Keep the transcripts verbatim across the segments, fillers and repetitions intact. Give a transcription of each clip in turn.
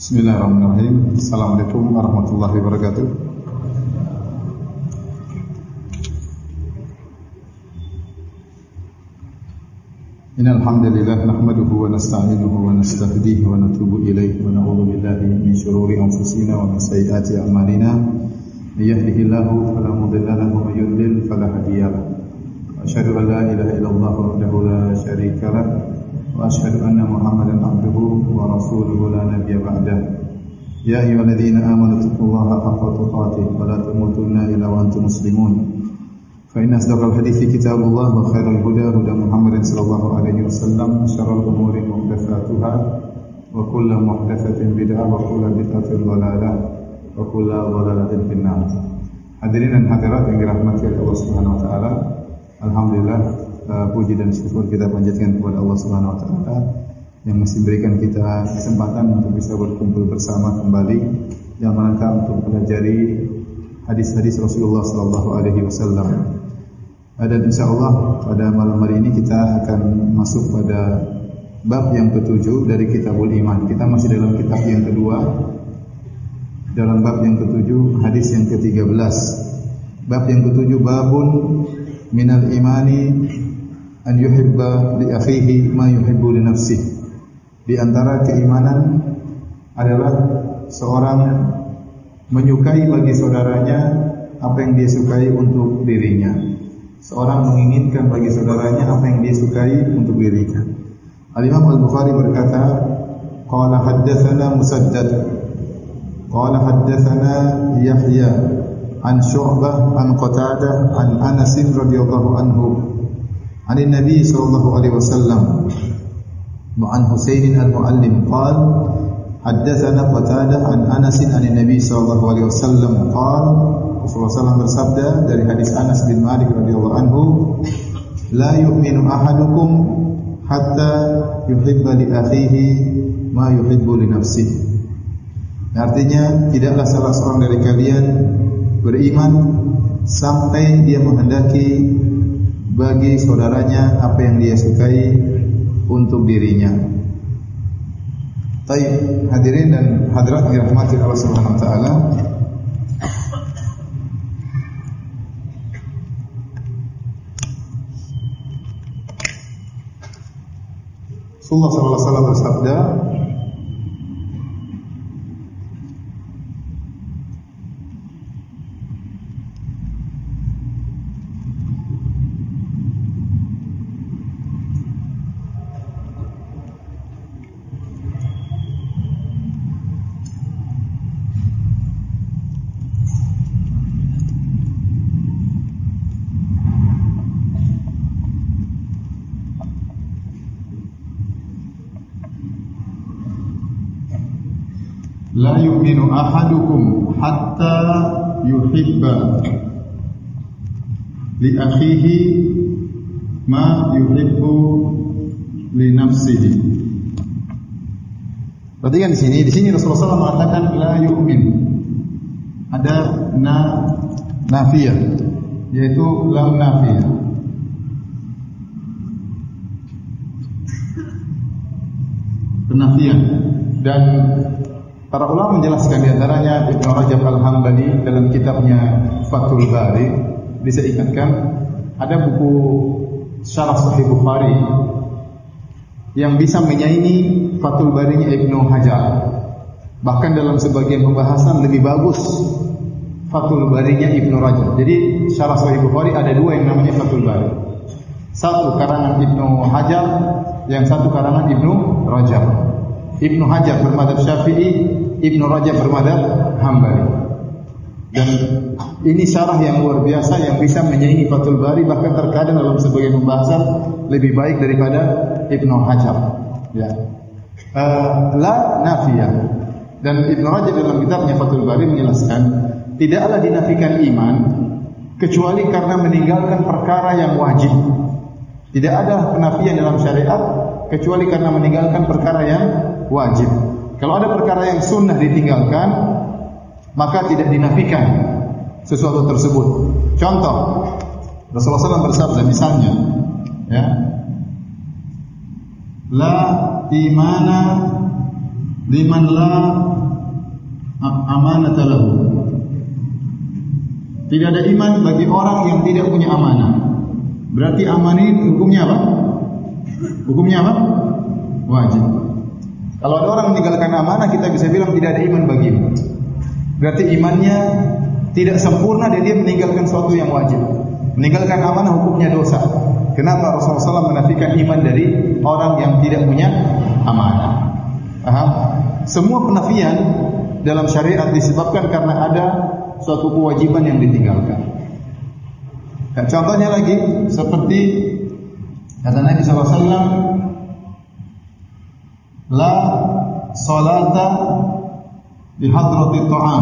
Bismillahirrahmanirrahim. Assalamualaikum warahmatullahi wabarakatuh. Innal hamdalillah nahmaduhu wa nasta'inuhu wa nastahdihi wa natubu ilayhi wa na'udzu billahi min shururi anfusina wa min sayyiati a'malina. May yahdihillahu fala mudilla lahu wa may yudlil fala hadiya lahu. Asyhadu an la ilaha illallah wahdahu la syarika lahu wa asyhadu anna Muhammadan abduhu wa rasuluhu la nabiyya ba'dah. Ya ayyuhalladzina amanu taqullaha haqqa tuqatih wa la tamutunna illa wa antum muslimun. Fa inna asdaqal hadithi kitabullah wa khairal huda huda Muhammadin sallallahu alaihi wasallam, syarrul umuri muhdatsatuha wa kullu muhdatsatin bid'ah wa kullu bid'atin dhalalah wa kullu dhalalatin finnar. Hadirin dan hadirat yang dirahmati oleh Allah Subhanahu wa taala, alhamdulillah, uh, puji dan syukur kita panjatkan kepada Allah Subhanahu wa taala yang masih berikan kita kesempatan untuk bisa berkumpul bersama kembali dalam rangka untuk mempelajari hadis-hadis Rasulullah sallallahu alaihi wasallam. Dan insyaallah pada malam hari ini kita akan masuk pada bab yang ketujuh dari Kitabul Iman. Kita masih dalam kitab yang kedua, dalam bab yang ketujuh, hadis yang ketiga belas. Bab yang ketujuh, babun minal imani an yuhibba li akhihi ma yuhibbu li nafsihi. Di antara keimanan adalah seorang menyukai bagi saudaranya apa yang dia sukai untuk dirinya. Seorang menginginkan bagi saudaranya apa yang dia sukai untuk dirinya. Al-Imam Al-Bukhari berkata, qala haddatsana Musaddad, qala haddatsana Yahya an Syu'bah an Qatadah an Anas radhiyallahu anhu an Nabi sallallahu alaihi wasallam wa an Husain al-Muallim qala haddatsana Qatadah an Anas an Nabi sallallahu alaihi wasallam qala Rasulullah sallallahu alaihi wasallam bersabda dari hadis Anas bin Malik radhiyallahu anhu, la yu'minu ahadukum hatta yuhibba li akhihi ma yuhibbu li nafsihi. Artinya tidaklah salah seorang dari kalian beriman sampai dia menghendaki bagi saudaranya apa yang dia sukai untuk dirinya. Baik, hadirin dan hadirat yang dirahmati Allah Subhanahu wa taala. Rasulullah sallallahu alaihi wasallam bersabda, la yu'minu ahadukum hatta yuhibba li akhihi ma yuhibbu li nafsihi. Perhatikan di sini, di sini Rasulullah sallallahu alaihi wasallam mengatakan la yu'min. Ada na nafiyah, yaitu lam nafiyah. Penafian. Dan para ulama menjelaskan di antaranya Ibnu Rajab Al-Hambali dalam kitabnya Fathul Bari. Bisa ingatkan ada buku Syarah Sahih Bukhari yang bisa menyaingi Fathul Barinya Ibnu Hajar. Bahkan dalam sebagian pembahasan lebih bagus Fathul Barinya Ibnu Rajab. Jadi Syarah Sahih Bukhari ada dua yang namanya Fathul Bari. Satu karangan Ibnu Hajar, yang satu karangan Ibnu Rajab. Ibnu Hajar bermadzhab Syafi'i, Ibnu Rajab bermadzhab Hambali. Dan ini syarah yang luar biasa yang bisa menyaingi Fathul Bari, bahkan terkadang dalam sebagian pembahasan lebih baik daripada Ibnu Hajar. Ya. Uh, la nafiyah. Dan Ibnu Rajab dalam kitabnya Fathul Bari menjelaskan, tidaklah dinafikan iman kecuali karena meninggalkan perkara yang wajib. Tidak ada penafian dalam syariat kecuali karena meninggalkan perkara yang wajib. Kalau ada perkara yang sunnah ditinggalkan, maka tidak dinafikan sesuatu tersebut. Contoh, Rasulullah sallallahu alaihi wasallam bersabda misalnya, ya, la imana liman la amanata lahu. Tidak ada iman bagi orang yang tidak punya amanah. Berarti amanah ini hukumnya apa? Hukumnya apa? Wajib. Kalau ada orang meninggalkan amanah, kita bisa bilang tidak ada iman baginya. Berarti imannya tidak sempurna dan dia meninggalkan sesuatu yang wajib. Meninggalkan amanah hukumnya dosa. Kenapa Rasulullah shallallahu alaihi wasallam menafikan iman dari orang yang tidak punya amanah? Paham? Semua penafian dalam syariat disebabkan karena ada suatu kewajiban yang ditinggalkan. Dan contohnya lagi seperti kata Nabi shallallahu alaihi wasallam, la salata di hadrati ta'am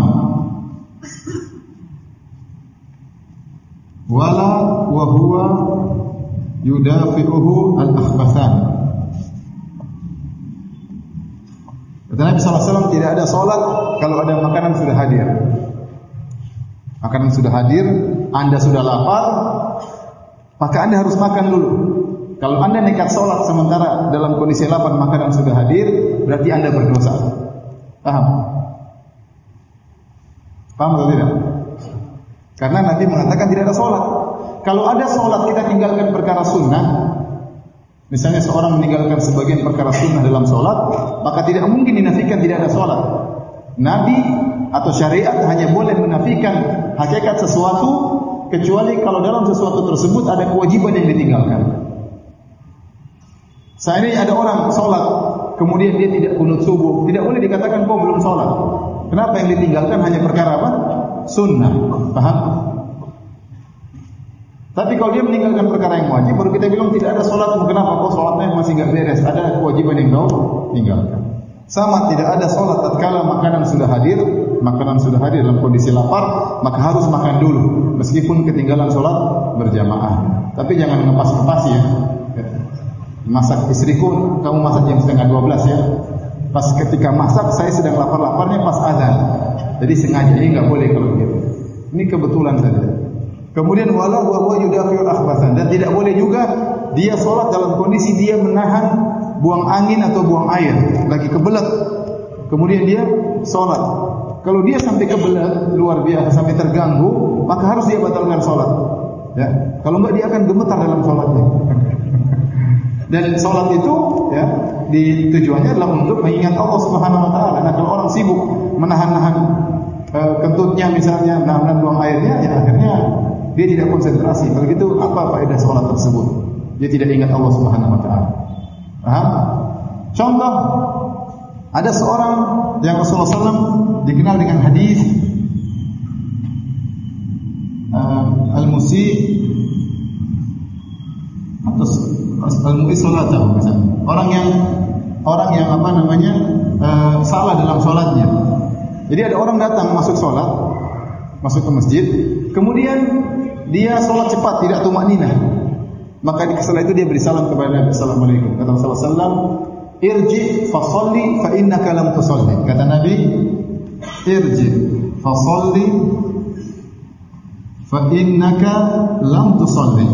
wala wa huwa yudafi'uhu al-akhbathan. Kata Nabi shallallahu alaihi wasallam, tidak ada salat kalau ada makanan sudah hadir. Makanan sudah hadir, Anda sudah lapar, maka Anda harus makan dulu. Kalau Anda nekat salat sementara dalam kondisi lapar, makanan sudah hadir, berarti Anda berdosa. Paham? Paham atau tidak? Karena Nabi mengatakan tidak ada salat. Kalau ada salat kita tinggalkan perkara sunnah, misalnya seorang meninggalkan sebagian perkara sunnah dalam salat, maka tidak mungkin dinafikan tidak ada salat. Nabi atau syariat hanya boleh menafikan hakikat sesuatu kecuali kalau dalam sesuatu tersebut ada kewajiban yang ditinggalkan. Seandainya ada orang salat kemudian dia tidak kunut subuh, tidak boleh dikatakan kau belum salat. Kenapa? Yang ditinggalkan hanya perkara apa? Sunnah. Paham? Tapi kalau dia meninggalkan perkara yang wajib, baru kita bilang tidak ada salat. Kenapa? Kau salatnya masih enggak beres. Ada kewajiban yang kau tinggalkan. Sama, tidak ada salat tatkala makanan sudah hadir. Makanan sudah hadir dalam kondisi lapar, maka harus makan dulu meskipun ketinggalan salat berjamaah. Tapi jangan ngepas-ngepas ya. Masak istriku, kamu masak jam setengah dua belas ya. Pas ketika masak saya sedang lapar-laparnya pas azan. Jadi sengaja, ini enggak boleh kalau begitu. Ini kebetulan saja. Kemudian walau wa huwa yudafi'ul akhbathan, dan tidak boleh juga dia salat dalam kondisi dia menahan buang angin atau buang air, lagi kebelet. Kemudian dia salat. Kalau dia sampai kebelet luar biasa sampai terganggu, maka harus dia batalkan salat. Ya. Kalau enggak dia akan gemetar dalam salatnya. Dan salat itu ya di tujuannya adalah untuk mengingat Allah Subhanahu wa taala. Nah, kalau orang sibuk menahan-nahan e, kentutnya misalnya, menahan buang airnya, ya akhirnya dia tidak konsentrasi. Kalau gitu apa faedah salat tersebut? Dia tidak ingat Allah Subhanahu wa taala. Paham? Contoh, ada seorang yang Rasulullah shallallahu alaihi wasallam dikenal dengan hadis uh, al-musi atau al-mu'i salatahu misalnya. Orang yang orang yang apa namanya uh, salah dalam salatnya. Jadi ada orang datang masuk salat, masuk ke masjid, kemudian dia salat cepat, tidak tumakninah. Maka setelah itu dia beri salam kepada Nabi sallallahu alaihi wasallam. Kata Rasulullah sallallahu alaihi wasallam, "Irji fa shalli fa innaka lam tusalli." Kata Nabi, "Irji fa shalli fa innaka lam tusalli."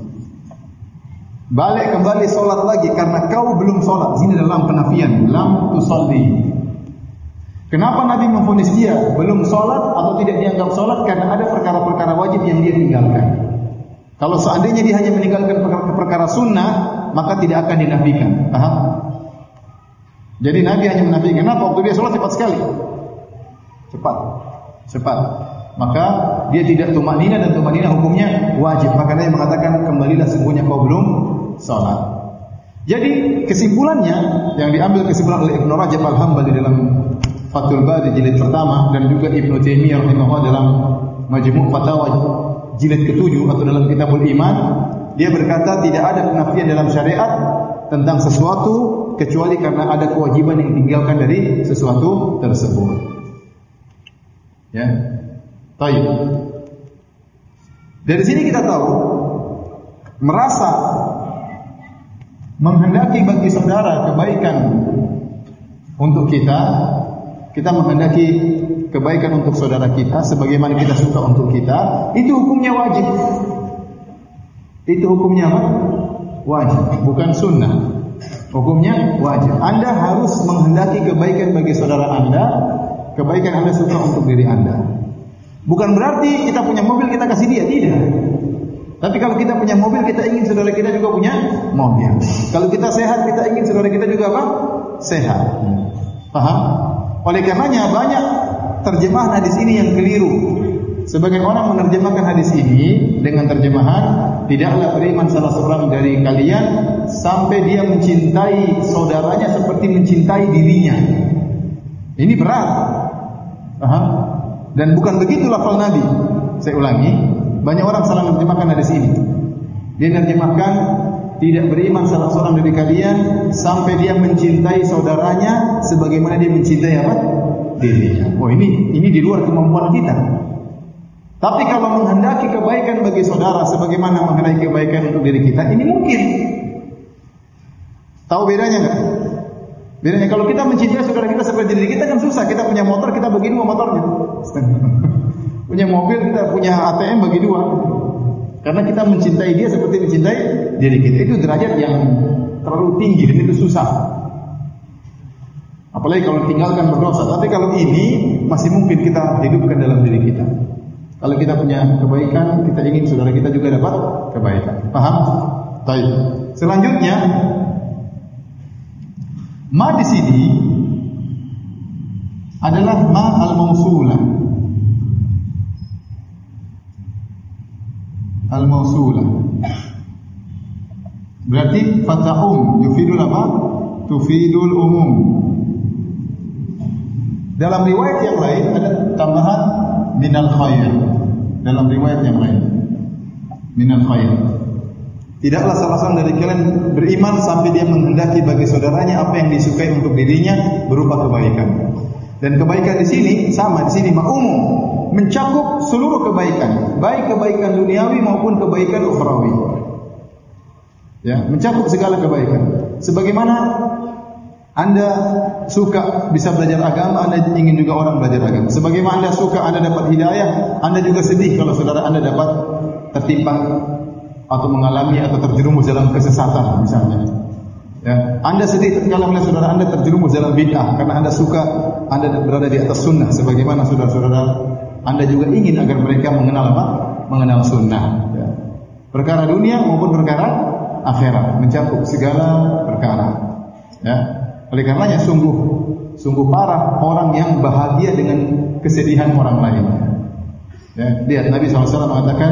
Balik kembali salat lagi karena kau belum salat. Sini dalam penafian, lam tusalli. Kenapa Nabi memvonis dia belum salat atau tidak dianggap salat? Karena ada perkara-perkara wajib yang dia tinggalkan. Kalau seandainya dia hanya meninggalkan perkara-perkara sunnah, maka tidak akan dinafikan. Paham? Jadi Nabi hanya menafikan. Kenapa? Waktu dia sholat cepat sekali. Cepat. Cepat. Maka dia tidak tumakninah, dan tumakninah hukumnya wajib. Maka dia mengatakan kembalilah sesungguhnya kau belum sholat. Jadi kesimpulannya yang diambil kesimpulan oleh Ibnu Rajab Al-Hambali dalam Fathul Bari jilid pertama, dan juga Ibnu Taimiyah rahimahullah dalam Majmu' Fatawa jilid ketujuh atau dalam Kitabul Iman, dia berkata tidak ada penafian dalam syariat tentang sesuatu kecuali karena ada kewajiban yang ditinggalkan dari sesuatu tersebut. Ya. Baik. Dari sini kita tahu merasa menghendaki bagi saudara kebaikan untuk kita, kita menghendaki kebaikan untuk saudara kita sebagaimana kita suka untuk kita, itu hukumnya wajib. Itu hukumnya apa? Wajib, bukan sunnah. Hukumnya wajib. Anda harus menghendaki kebaikan bagi saudara Anda kebaikan Anda suka untuk diri Anda. Bukan berarti kita punya mobil kita kasih dia, tidak. Tapi kalau kita punya mobil, kita ingin saudara kita juga punya mobil. Kalau kita sehat, kita ingin saudara kita juga apa? Sehat. Paham? Oleh karenanya banyak terjemahan hadis ini yang keliru. Sebagian orang menerjemahkan hadis ini dengan terjemahan, tidaklah beriman salah seorang dari kalian sampai dia mencintai saudaranya seperti mencintai dirinya. Ini berat. Paham? Dan bukan begitu lafal Nabi. Saya ulangi, banyak orang salah menerjemahkan hadis ini. Dia menerjemahkan tidak beriman salah seorang dari kalian sampai dia mencintai saudaranya sebagaimana dia mencintai apa? Dirinya. Oh, ini ini di luar kemampuan kita. Tapi kalau menghendaki kebaikan bagi saudara sebagaimana menghendaki kebaikan untuk diri kita, ini mungkin. Tahu bedanya enggak? Bedanya kalau kita mencintai saudara kita seperti diri kita kan susah. Kita punya motor, kita bagi dua motornya. Punya mobil, kita punya A T M bagi dua. Karena kita mencintai dia seperti mencintai diri kita. Itu derajat yang terlalu tinggi dan itu susah. Apalagi kalau tinggalkan berdosa. Tapi kalau ini masih mungkin kita hidupkan dalam diri kita. Kalau kita punya kebaikan, kita ingin saudara kita juga dapat kebaikan. Paham? Baik. Selanjutnya, ma di sini adalah ma al-mausulah. Al-mausulah. Berarti fata'um yufidul apa? Tufidul umum. Dalam riwayat yang lain ada tambahan minal khair. Dalam riwayat yang lain minal khair. Tidaklah salah seorang dari kalian beriman sampai dia menghendaki bagi saudaranya apa yang disukai untuk dirinya berupa kebaikan. Dan kebaikan di sini sama, di sini umum, mencakup seluruh kebaikan, baik kebaikan duniawi maupun kebaikan ukhrawi. Ya, mencakup segala kebaikan. Sebagaimana Anda suka bisa belajar agama, Anda ingin juga orang belajar agama. Sebagaimana Anda suka Anda dapat hidayah, Anda juga sedih kalau saudara Anda dapat tertimpa atau mengalami atau terjerumus dalam kesesatan misalnya. Ya, Anda sedih kalau melihat saudara Anda terjerumus dalam bid'ah karena Anda suka Anda berada di atas sunnah. Sebagaimana saudara-saudara Anda juga ingin agar mereka mengenal apa? Mengenal sunnah. Ya. Perkara dunia maupun perkara akhirat, mencakup segala perkara. Ya. Oleh karenanya sungguh sungguh parah orang yang bahagia dengan kesedihan orang lain. Ya, lihat Nabi shallallahu alaihi wasallam mengatakan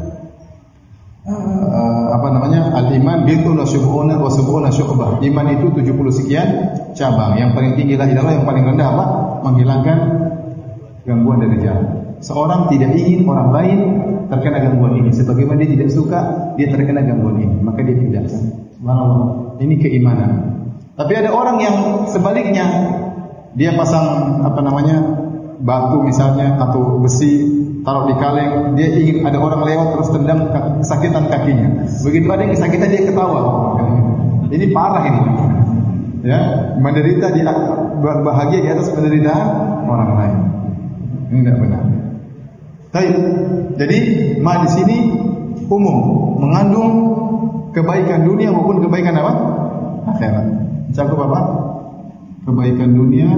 uh, apa namanya al-iman bid'un wa syub'una wa sab'una syu'bah. Iman itu tujuh puluh sekian cabang. Yang paling tinggi la ilaha, yang paling rendah apa? Menghilangkan gangguan dari jalan. Seorang tidak ingin orang lain terkena gangguan ini. Sebagaimana dia tidak suka dia terkena gangguan ini, maka dia tinggalkan. Subhanallah. Ini keimanan. Tapi ada orang yang sebaliknya, dia pasang apa namanya batu misalnya atau besi taruh di kaleng, dia ingin ada orang lewat terus tendang kesakitan kakinya. Begitu ada yang kesakitan dia ketawa. Ini parah ini. Ya, menderita di bahagia di atas penderitaan orang lain. Ini tidak benar. Baik. Jadi ma di sini umum, mengandung kebaikan dunia maupun kebaikan apa? Akhirat. Cakup apa? Kebaikan dunia,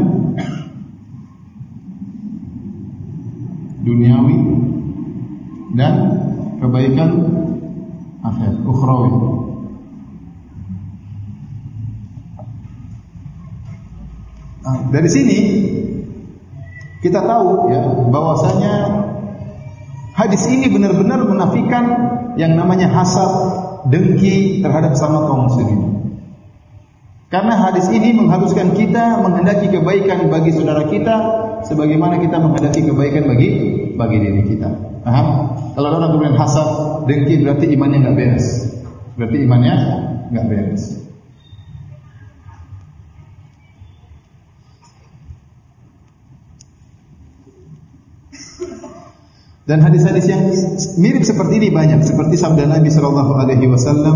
duniawi, dan kebaikan akhirat, ukhrawi. Nah, dari sini kita tahu ya bahwasanya hadis ini benar-benar menafikan yang namanya hasad, dengki terhadap sama kaum muslimin. Karena hadis ini mengharuskan kita menghendaki kebaikan bagi saudara kita sebagaimana kita menghendaki kebaikan bagi bagi diri kita. Paham? Kalau orang kemudian hasad, dengki berarti imannya enggak beres. Berarti imannya enggak beres. Dan hadis-hadis yang mirip seperti ini banyak, seperti sabda Nabi sallallahu alaihi wasallam,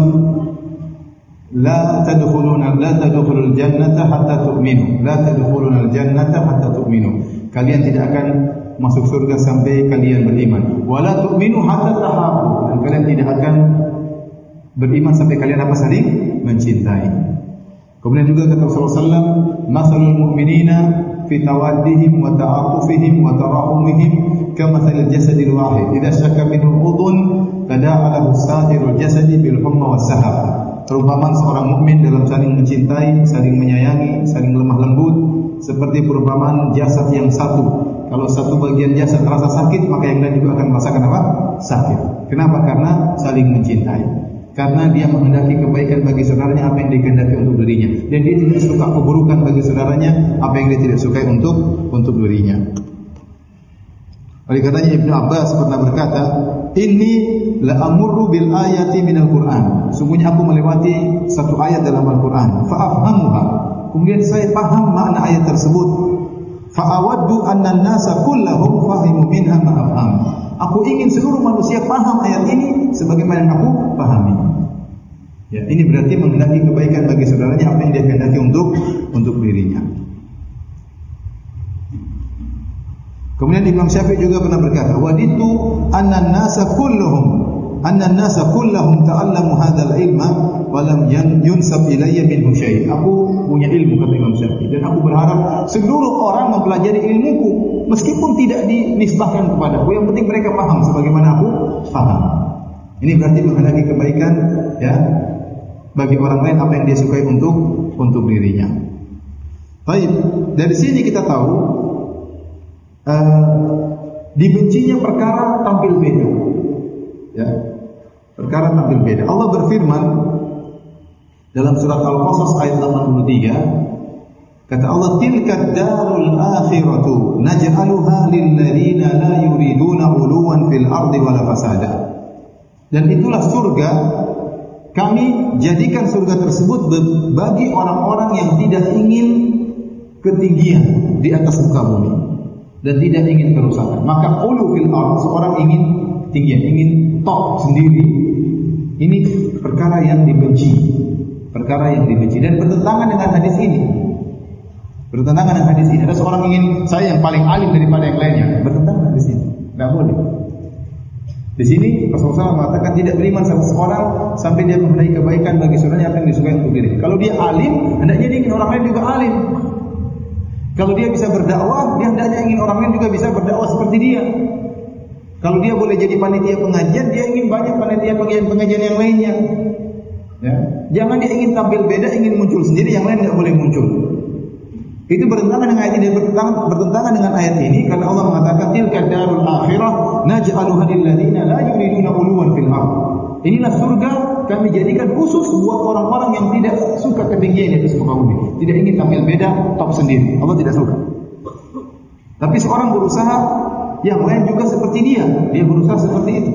la tadkhuluna la tadkhulul jannata hatta tu'minu, la tadkhulunal jannata hatta tu'minu. Kalian tidak akan masuk surga sampai kalian beriman. Wala tu'minu hatta tahabbu. Dan kalian tidak akan beriman sampai kalian apa saling mencintai. Kemudian juga kata Rasulullah sallallahu alaihi wasallam, "Mathalul mu'minina fi tawaddihim wa ta'atufihim wa tarahumihim kamathal jasadil wahid idza syakka minhu udhun tada'a lahu sa'irul jasadi bil humma was sahab. Perumpamaan seorang mukmin dalam saling mencintai, saling menyayangi, saling lemah lembut seperti perumpamaan jasad yang satu. Kalau satu bagian jasad terasa sakit, maka yang lain juga akan merasakan apa? Sakit. Kenapa? Karena saling mencintai. Karena dia menghendaki kebaikan bagi saudaranya apa yang dikehendaki untuk dirinya, dan dia tidak suka keburukan bagi saudaranya apa yang dia tidak sukai untuk untuk dirinya. Oleh karenanya Ibnu Abbas pernah berkata, "Inni la amurru bil ayati minal Qur'an." Sungguhnya aku melewati satu ayat dalam Al-Qur'an, fa afhamuha. Kemudian saya paham makna ayat tersebut. Fa awaddu anna an-nasa kullahum fahimu minha ma afham. Aku ingin seluruh manusia paham ayat ini sebagaimana yang aku pahami. Ya, ini berarti menghendaki kebaikan bagi saudaranya apa yang dia kehendaki untuk untuk dirinya. Kemudian Imam Syafi'i juga pernah berkata, "Waditu anna an-nasa kulluhum anna an-nasa kullahum ta'allamu hadzal ilma wa lam yunsab ilayya minhu syai'." Aku punya ilmu, kata Imam Syafi'i, dan aku berharap seluruh orang mempelajari ilmuku meskipun tidak dinisbahkan kepadaku. Yang penting mereka paham sebagaimana aku paham. Ini berarti menghendaki kebaikan ya bagi orang lain apa yang dia sukai untuk untuk dirinya. Baik, dari sini kita tahu uh, dibencinya perkara tampil beda. Ya. Perkara tampil beda. Allah berfirman dalam surat Al-Qasas ayat delapan puluh tiga, kata Allah, "Tilka darul akhiratu naj'aluha lil ladzina la yuriduna 'uluwan fil ardi wala fasada." Dan itulah surga, kami jadikan surga tersebut bagi orang-orang yang tidak ingin ketinggian di atas muka bumi dan tidak ingin kerusakan. Maka ulu fil ard, seorang ingin ketinggian, ingin top sendiri. Ini perkara yang dibenci, perkara yang dibenci dan bertentangan dengan hadis ini. Bertentangan dengan hadis ini. Ada seorang ingin saya yang paling alim daripada yang lainnya, bertentangan hadis ini. Enggak boleh. Di sini Rasulullah mengatakan tidak beriman sama seorang sampai dia menghendaki kebaikan bagi saudaranya apa yang disukai untuk dirinya. Kalau dia alim, hendaknya dia ingin orang lain juga alim. Kalau dia bisa berdakwah, dia hendaknya ingin orang lain juga bisa berdakwah seperti dia. Kalau dia boleh jadi panitia pengajian, dia ingin banyak panitia pengajian-pengajian yang lainnya. Ya. Jangan dia ingin tampil beda, ingin muncul sendiri, yang lain tidak boleh muncul. Itu bertentangan dengan ayat ini, bertentangan, bertentangan dengan ayat ini karena Allah mengatakan tilka darul akhirah naj'aluha lil ladzina la yuriduna 'uluwan fil ardh. Inilah surga kami jadikan khusus buat orang-orang yang tidak suka ketinggian di atas muka bumi, tidak ingin tampil beda, top sendiri. Allah tidak suka. Tapi seorang berusaha yang lain juga seperti dia, dia berusaha seperti itu.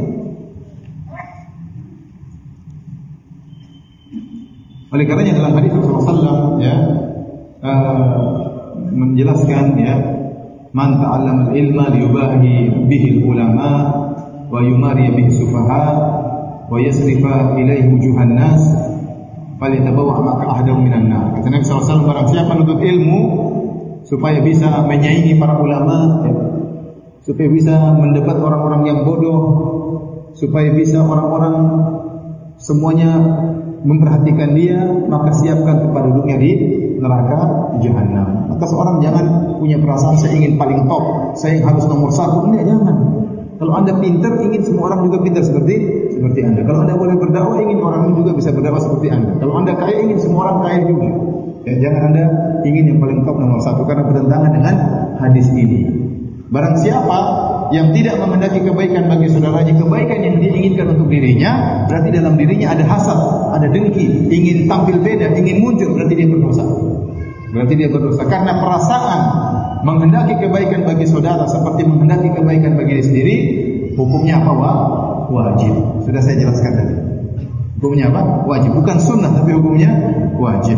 Oleh karenanya dalam hadis Rasulullah sallallahu alaihi wasallam ya Uh, menjelaskan ya, man ta'allama al-ilma liyubahi bihi al-ulama wa yumari bihi sufaha wa yasrifa ilaihi wujuhan nas falyatabawwa maq'adahu minan nar. Kata Nabi sallallahu alaihi wasallam, barang siapa menuntut ilmu supaya bisa menyaingi para ulama ya, supaya bisa mendebat orang-orang yang bodoh, supaya bisa orang-orang semuanya memperhatikan dia, maka siapkan tempat duduknya di neraka jahanam. Maka seorang jangan punya perasaan saya ingin paling top, saya harus nomor satu. Enggak, jangan. Kalau anda pintar, ingin semua orang juga pintar seperti seperti anda. Kalau anda boleh berdakwah, ingin orang lain juga bisa berdakwah seperti anda. Kalau anda kaya, ingin semua orang kaya juga. Ya, jangan anda ingin yang paling top nomor satu karena bertentangan dengan hadis ini. Barang siapa yang tidak menghendaki kebaikan bagi saudaranya, kebaikan yang diinginkan untuk dirinya, berarti dalam dirinya ada hasad, ada dengki, ingin tampil beda, ingin muncul, berarti dia berdosa. Berarti dia berdosa karena perasaan menghendaki kebaikan bagi saudara seperti menghendaki kebaikan bagi diri sendiri, hukumnya apa? Wajib. Sudah saya jelaskan tadi. Hukumnya apa? Wajib. Bukan sunnah, tapi hukumnya wajib.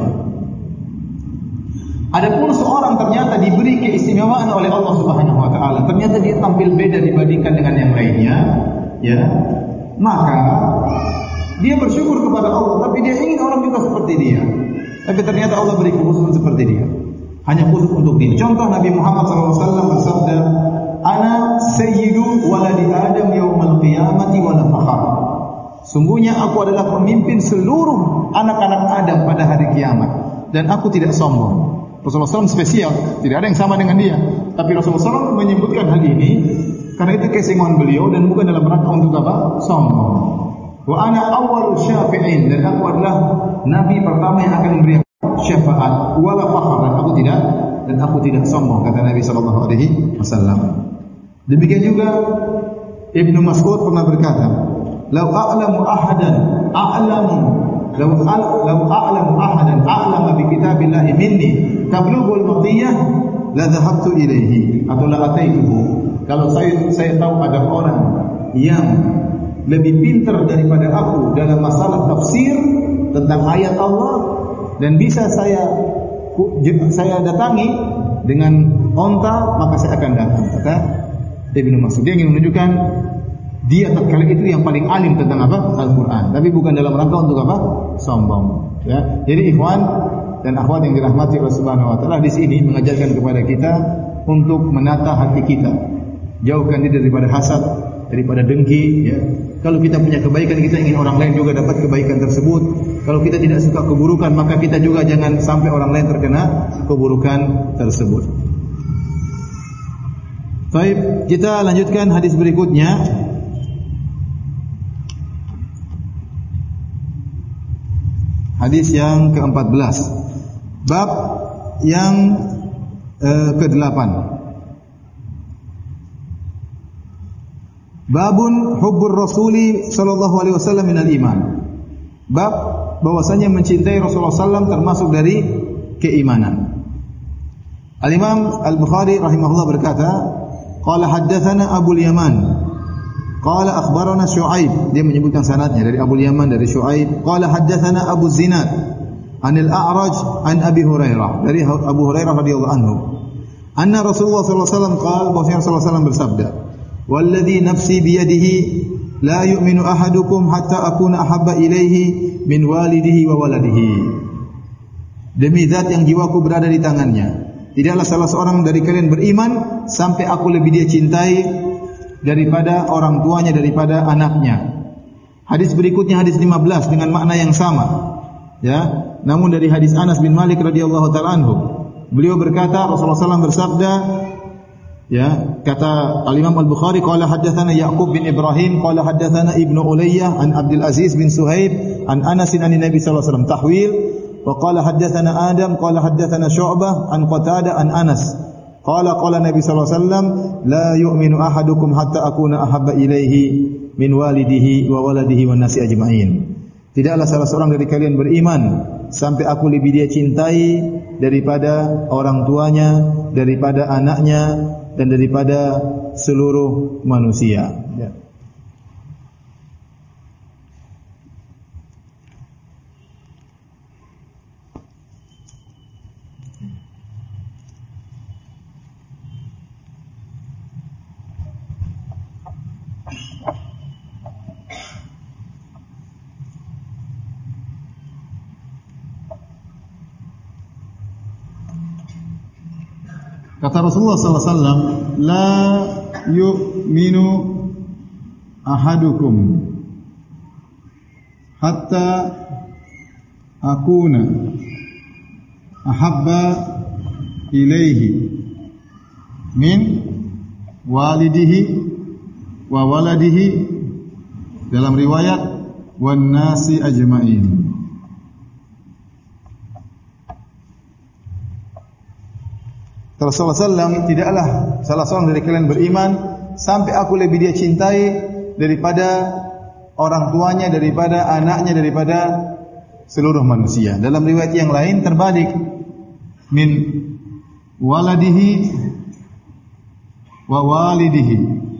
Adapun seorang ternyata diberi keistimewaan oleh Allah Subhanahu wa taala, ternyata dia tampil beda dibandingkan dengan yang lainnya, ya. Maka dia bersyukur kepada Allah, tapi dia ingin orang juga seperti dia. Tapi ternyata Allah beri khusus seperti dia. Hanya khusus untuk dia. Contoh Nabi Muhammad sallallahu alaihi wasallam bersabda, "Ana sayyidu waladi Adam yaumal qiyamati wa la fakhar." Sungguhnya aku adalah pemimpin seluruh anak-anak Adam pada hari kiamat dan aku tidak sombong. Rasulullah shallallahu alaihi wasallam spesial, tidak ada yang sama dengan dia. Tapi Rasulullah shallallahu alaihi wasallam menyebutkan hal ini karena itu keistimewaan beliau dan bukan dalam rangka untuk apa? Sombong. Wa ana awwalul syafi'in, dan aku adalah nabi pertama yang akan memberi syafaat. Wala fakhr, dan aku tidak dan aku tidak sombong, kata Nabi sallallahu alaihi wasallam. Demikian juga Ibnu Mas'ud pernah berkata, "Lau a'lamu ahadan a'lamu lau lau a'lamu ahadan a'lama bi kitabillahi minni tablughul madiyah la dhahabtu ilaihi atau la ataituhu." Kalau saya saya tahu ada orang yang lebih pintar daripada aku dalam masalah tafsir tentang ayat Allah dan bisa saya saya datangi dengan onta, maka saya akan datang, kata Ibnu Mas'ud. Dia ingin menunjukkan dia tatkala itu yang paling alim tentang apa? Al-Qur'an, tapi bukan dalam rangka untuk apa? Sombong, ya. Jadi ikhwan dan akhwat yang dirahmati Allah Subhanahu wa taala, di sini mengajarkan kepada kita untuk menata hati kita. Jauhkan diri daripada hasad, daripada dengki, ya. Kalau kita punya kebaikan, kita ingin orang lain juga dapat kebaikan tersebut. Kalau kita tidak suka keburukan, maka kita juga jangan sampai orang lain terkena keburukan tersebut. Baik, kita lanjutkan hadis berikutnya. Hadis yang keempat belas. Bab yang eh, kedelapan. Babun hubbur Rasuli sallallahu alaihi wasallam minal iman. Bab bahwasanya mencintai Rasulullah sallallahu alaihi wasallam termasuk dari keimanan. Al-Imam Al-Bukhari rahimahullah berkata, qala haddatsana Abu Yaman, qala akhbarana Syuaib. Dia menyebutkan sanadnya dari Abu Yaman, dari Syuaib. Qala haddatsana Abu Zinad anil A'raj an Abi Hurairah, dari Abu Hurairah radhiyallahu anhu. Anna Rasulullah sallallahu alaihi wasallam qala, bahwasanya Rasulullah sallallahu alaihi wasallam bersabda, "Walladzi nafsi biyadihi la yu'minu ahadukum hatta akuna ahabba ilaihi min walidihi wa waladihi." Demi zat yang jiwaku berada di tangannya, tidaklah salah seorang dari kalian beriman sampai aku lebih dia cintai daripada orang tuanya, daripada anaknya. Hadis berikutnya hadis lima belas dengan makna yang sama, ya. Namun dari hadis Anas bin Malik radhiyallahu taala anhu, beliau berkata Rasulullah sallallahu alaihi wasallam bersabda, ya, kata Al-Imam Al-Bukhari, qala haddatsana Ya'qub bin Ibrahim qala haddatsana Ibnu Ulayyah an Abdul Aziz bin Suhaib an Anas an Nabi sallallahu alaihi wasallam tahwil wa qala haddatsana Adam qala haddatsana Syu'bah an Qatadah an Anas qala qala Nabi sallallahu alaihi wasallam la yu'minu ahadukum hatta akuna ahabba ilaihi min walidihi wa waladihi wan nasi ajma'in. Tidaklah salah seorang dari kalian beriman sampai aku lebih dia cintai daripada orang tuanya, daripada anaknya, dan daripada seluruh manusia. Ya. Kata Rasulullah sallallahu alaihi wasallam, la yu'minu ahadukum hatta akuna ahabba ilaihi min walidihi wa waladihi, dalam riwayat wan nasi ajma'in. Rasulullah sallallahu alaihi wasallam, tidaklah salah seorang dari kalian beriman sampai aku lebih dia cintai daripada orang tuanya, daripada anaknya, daripada seluruh manusia. Dalam riwayat yang lain terbalik, min waladihi wa walidihi.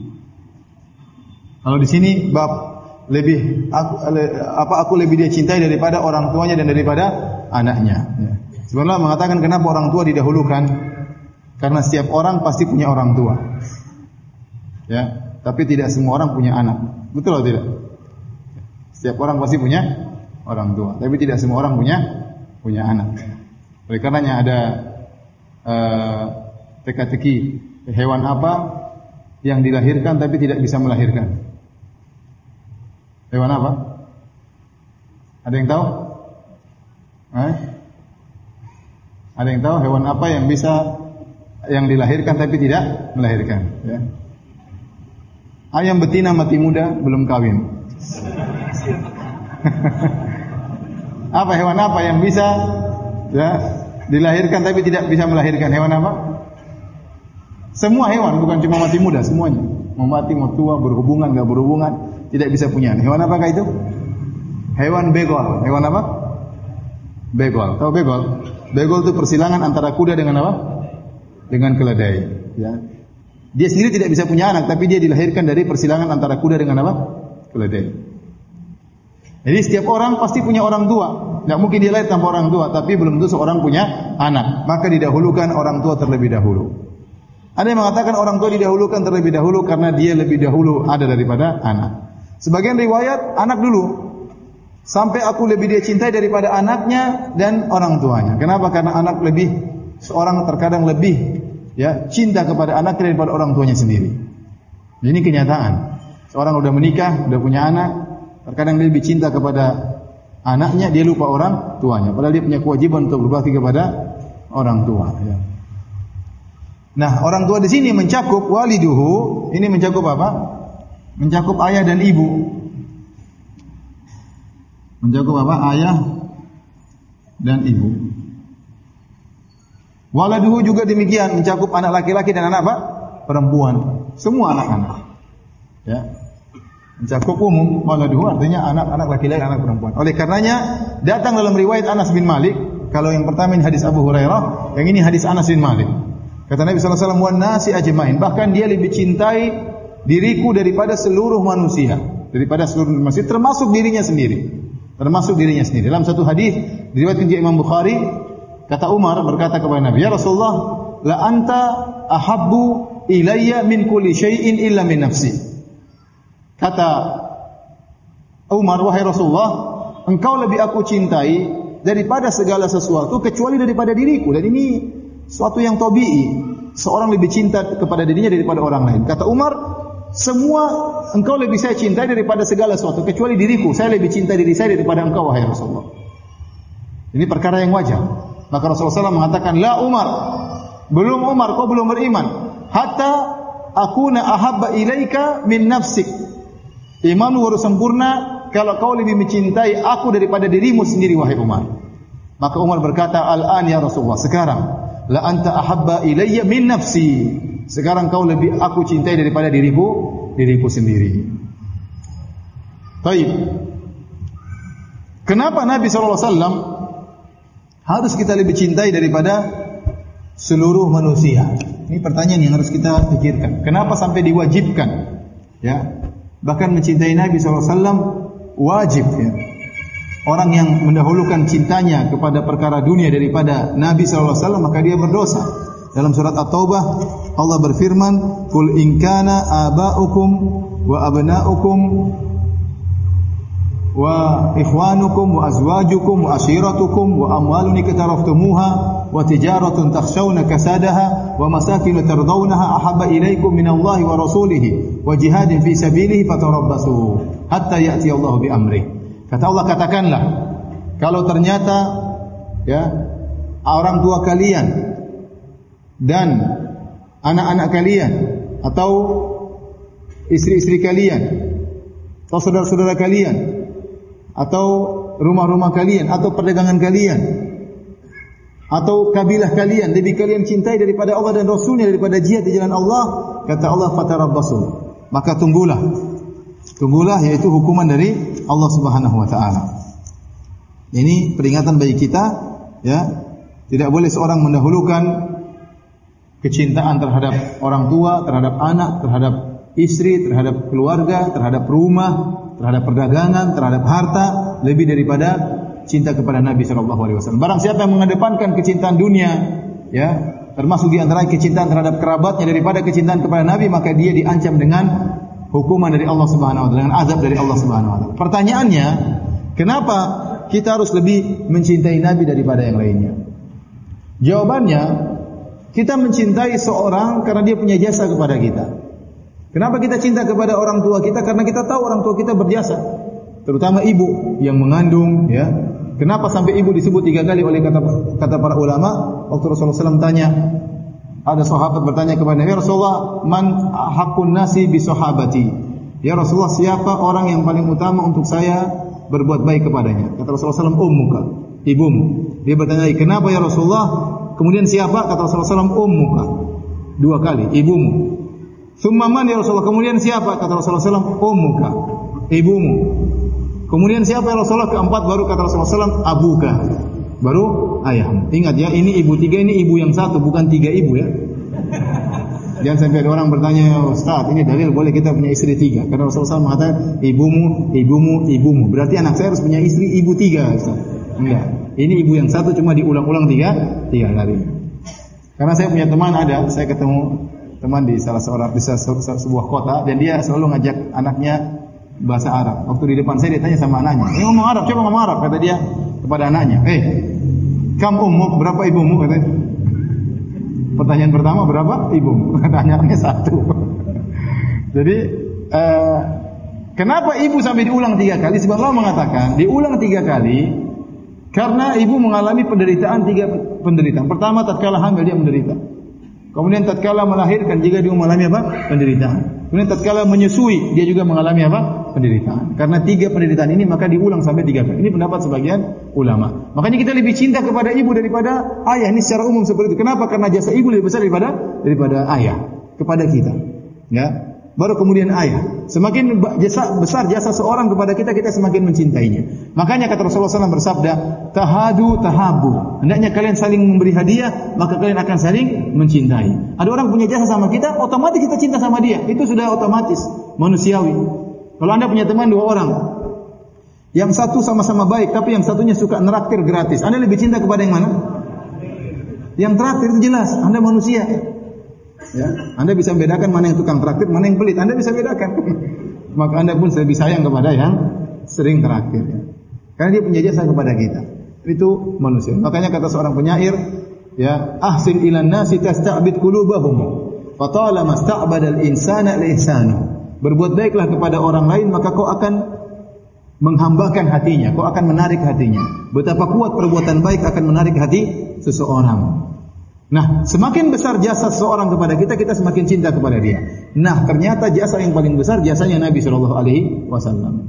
Kalau di sini bab lebih aku, apa aku lebih dia cintai daripada orang tuanya dan daripada anaknya. Ya. Sebenarnya mengatakan kenapa orang tua didahulukan? Karena setiap orang pasti punya orang tua, ya. Tapi tidak semua orang punya anak, betul atau tidak? Setiap orang pasti punya orang tua, tapi tidak semua orang punya punya anak. Oleh karenanya ada uh, teka-teki hewan apa yang dilahirkan tapi tidak bisa melahirkan. Hewan apa? Ada yang tahu? Eh? Ada yang tahu hewan apa yang bisa yang dilahirkan tapi tidak melahirkan? Ya. Ayam betina mati muda belum kawin. Apa hewan apa yang bisa ya dilahirkan tapi tidak bisa melahirkan? Hewan apa? Semua hewan, bukan cuma mati muda, semuanya. Mau mati, mau tua, berhubungan, enggak berhubungan, tidak bisa punya. Hewan apakah itu? Hewan begol. Hewan apa? Begol. Tahu begol? Begol itu persilangan antara kuda dengan apa? Dengan keledai. Ya. Dia sendiri tidak bisa punya anak, tapi dia dilahirkan dari persilangan antara kuda dengan apa? Keledai. Jadi setiap orang pasti punya orang tua. Tidak mungkin dia lahir tanpa orang tua, tapi belum tentu seorang punya anak. Maka didahulukan orang tua terlebih dahulu. Ada yang mengatakan orang tua didahulukan terlebih dahulu karena dia lebih dahulu ada daripada anak. Sebagian riwayat anak dulu. Sampai aku lebih dia cintai daripada anaknya dan orang tuanya. Kenapa? Karena anak lebih, seorang terkadang lebih ya cinta kepada anaknya daripada orang tuanya sendiri. Ini kenyataan. Seorang sudah menikah, sudah punya anak, terkadang dia lebih cinta kepada anaknya, dia lupa orang tuanya. Padahal dia punya kewajiban untuk berbakti kepada orang tua. Ya. Nah, orang tua di sini mencakup waliduhu, ini mencakup apa? Mencakup ayah dan ibu. Mencakup apa? Ayah dan ibu. Waladuhu juga demikian, mencakup anak laki-laki dan anak apa? Perempuan. Semua anak-anak. Ya. Mencakup umum, waladuhu artinya anak-anak laki-laki dan anak perempuan. Oleh karenanya datang dalam riwayat Anas bin Malik, kalau yang pertama ini hadis Abu Hurairah, yang ini hadis Anas bin Malik. Kata Nabi sallallahu alaihi wasallam, "Wan nasi ajmain." Bahkan dia lebih cintai diriku daripada seluruh manusia, daripada seluruh manusia, termasuk dirinya sendiri. Termasuk dirinya sendiri. Dalam satu hadis diriwayatkan oleh Imam Bukhari, kata Umar berkata kepada Nabi, "Ya Rasulullah, la anta ahabbu ilayya min kulli syai'in illa min nafsi." Kata Umar, "Wahai Rasulullah, engkau lebih aku cintai daripada segala sesuatu kecuali daripada diriku." Dan ini suatu yang tabii. Seorang lebih cinta kepada dirinya daripada orang lain. Kata Umar, semua engkau lebih saya cintai daripada segala sesuatu kecuali diriku. Saya lebih cinta diri saya daripada engkau, wahai Rasulullah. Ini perkara yang wajar. Maka Rasulullah shallallahu alaihi wasallam mengatakan, "La Umar, belum Umar, kau belum beriman. Hatta akuna ahabba ilaika min nafsik." Imanmu baru sempurna kalau kau lebih mencintai aku daripada dirimu sendiri, wahai Umar. Maka Umar berkata, "Al-an ya Rasulullah, sekarang la anta ahabba ilayya min nafsi." Sekarang kau lebih aku cintai daripada diriku, diriku sendiri. Baik. Kenapa Nabi sallallahu alaihi wasallam harus kita lebih cintai daripada seluruh manusia? Ini pertanyaan yang harus kita pikirkan. Kenapa sampai diwajibkan? Ya. Bahkan mencintai Nabi sallallahu alaihi wasallam wajib, ya. Orang yang mendahulukan cintanya kepada perkara dunia daripada Nabi sallallahu alaihi wasallam, maka dia berdosa. Dalam surat At-Taubah Allah berfirman, "Qul in kana aba'ukum wa abna'ukum wa ikhwanukum wa azwajukum wa ashiratukum wa amwalun iktaraftumuha wa tijaratun takhshawna kasadaha wa masakin tardawnaha ahabba ilaykum minallahi wa rasulihi wa jihadin fi sabilihi fatarabbasu hatta ya'ti Allah bi amri." Kata Allah, katakanlah, kalau ternyata ya orang tua kalian dan anak-anak kalian atau istri-istri kalian atau saudara-saudara kalian atau rumah-rumah kalian atau perdagangan kalian atau kabilah kalian lebih kalian cintai daripada Allah dan Rasulnya, daripada jihad di jalan Allah, kata Allah, fatarabbasu, maka tunggulah. Tunggulah, yaitu hukuman dari Allah Subhanahu wa taala. Ini peringatan bagi kita, ya. Tidak boleh seorang mendahulukan kecintaan terhadap orang tua, terhadap anak, terhadap istri, terhadap keluarga, terhadap rumah, terhadap perdagangan, terhadap harta lebih daripada cinta kepada Nabi sallallahu alaihi wasallam. Barang siapa yang mengedepankan kecintaan dunia, ya, termasuk di antara kecintaan terhadap kerabatnya daripada kecintaan kepada Nabi, maka dia diancam dengan hukuman dari Allah Subhanahu wa taala, dengan azab dari Allah Subhanahu wa taala. Pertanyaannya, kenapa kita harus lebih mencintai Nabi daripada yang lainnya? Jawabannya, kita mencintai seorang karena dia punya jasa kepada kita. Kenapa kita cinta kepada orang tua kita? Karena kita tahu orang tua kita berjasa. Terutama ibu yang mengandung, ya, Kenapa sampai ibu disebut tiga kali oleh kata kata para ulama? Waktu Rasulullah shallallahu alaihi wasallam tanya, ada sahabat bertanya kepada Nabi, Rasulullah, man haqqun nasi bi sahabati? Ya Rasulullah, siapa orang yang paling utama untuk saya berbuat baik kepadanya? Kata Rasulullah shallallahu alaihi wasallam, ummuka, ibumu. Dia bertanya lagi, kenapa ya Rasulullah? Kemudian siapa? Kata Rasulullah shallallahu alaihi wasallam, ummuka. Dua kali, ibumu. Tsumma man ya Rasulullah? Kemudian siapa? Kata Rasulullah shallallahu alaihi wasallam, ummuka, ibumu. Kemudian siapa ya Rasulullah? Keempat baru kata Rasulullah shallallahu alaihi wasallam, abuka. Baru ayahmu. Ingat ya, ini ibu tiga, ini ibu yang satu, bukan tiga ibu ya. Jangan sampai ada orang bertanya, Ustaz, ini dalil boleh kita punya istri tiga? Karena Rasulullah shallallahu alaihi wasallam mengatakan, ibumu, ibumu, ibumu. Berarti anak saya harus punya istri ibu tiga, Ustaz. Enggak. Ini ibu yang satu cuma diulang-ulang tiga, tiga kali. Karena saya punya teman ada, saya ketemu teman di salah seorang di sebuah kota dan dia selalu ngajak anaknya bahasa Arab. Waktu di depan saya dia tanya sama anaknya, "Eh, ngomong Arab, coba ngomong Arab," kata dia kepada anaknya. "Eh, kam ummuk, berapa ibumu?" katanya. Pertanyaan pertama, berapa ibumu? Kata anaknya satu. Jadi, uh, kenapa ibu sampai diulang tiga kali? Sebab Allah mengatakan, diulang tiga kali karena ibu mengalami penderitaan tiga penderitaan. Pertama, tatkala hamil dia menderita. Kemudian tatkala melahirkan jika dia mengalami apa? Penderitaan. Kemudian tatkala menyusui dia juga mengalami apa? Penderitaan. Karena tiga penderitaan ini maka diulang sampai tiga kali. Ini pendapat sebagian ulama. Makanya kita lebih cinta kepada ibu daripada ayah. Ini secara umum seperti itu. Kenapa? Karena jasa ibu lebih besar daripada daripada ayah kepada kita. Ya. Baru kemudian ayah. Semakin jasa, besar jasa seorang kepada kita, kita semakin mencintainya. Makanya kata Rasulullah shallallahu alaihi wasallam bersabda, tahadu tahabu. Hendaknya kalian saling memberi hadiah, maka kalian akan saling mencintai. Ada orang punya jasa sama kita, otomatis kita cinta sama dia. Itu sudah otomatis, manusiawi. Kalau Anda punya teman dua orang, yang satu sama-sama baik, tapi yang satunya suka neraktir gratis, Anda lebih cinta kepada yang mana? Yang traktir itu jelas, Anda manusia. Ya, Anda bisa bedakan mana yang tukang traktir, mana yang pelit. Anda bisa bedakan. Maka Anda pun lebih sayang kepada yang sering traktir. Ya. Karena dia punya jasa kepada kita. Itu manusia. Makanya kata seorang penyair, ya, ahsin ilan nasi tasta'bid qulubahum. Fa talama sta'bada al-insana al-ihsanu. Berbuat baiklah kepada orang lain, maka kau akan menghambakan hatinya, kau akan menarik hatinya. Betapa kuat perbuatan baik akan menarik hati seseorang. Nah, semakin besar jasa seseorang kepada kita, kita semakin cinta kepada dia. Nah, ternyata jasa yang paling besar jasanya Nabi shallallahu alaihi wasallam.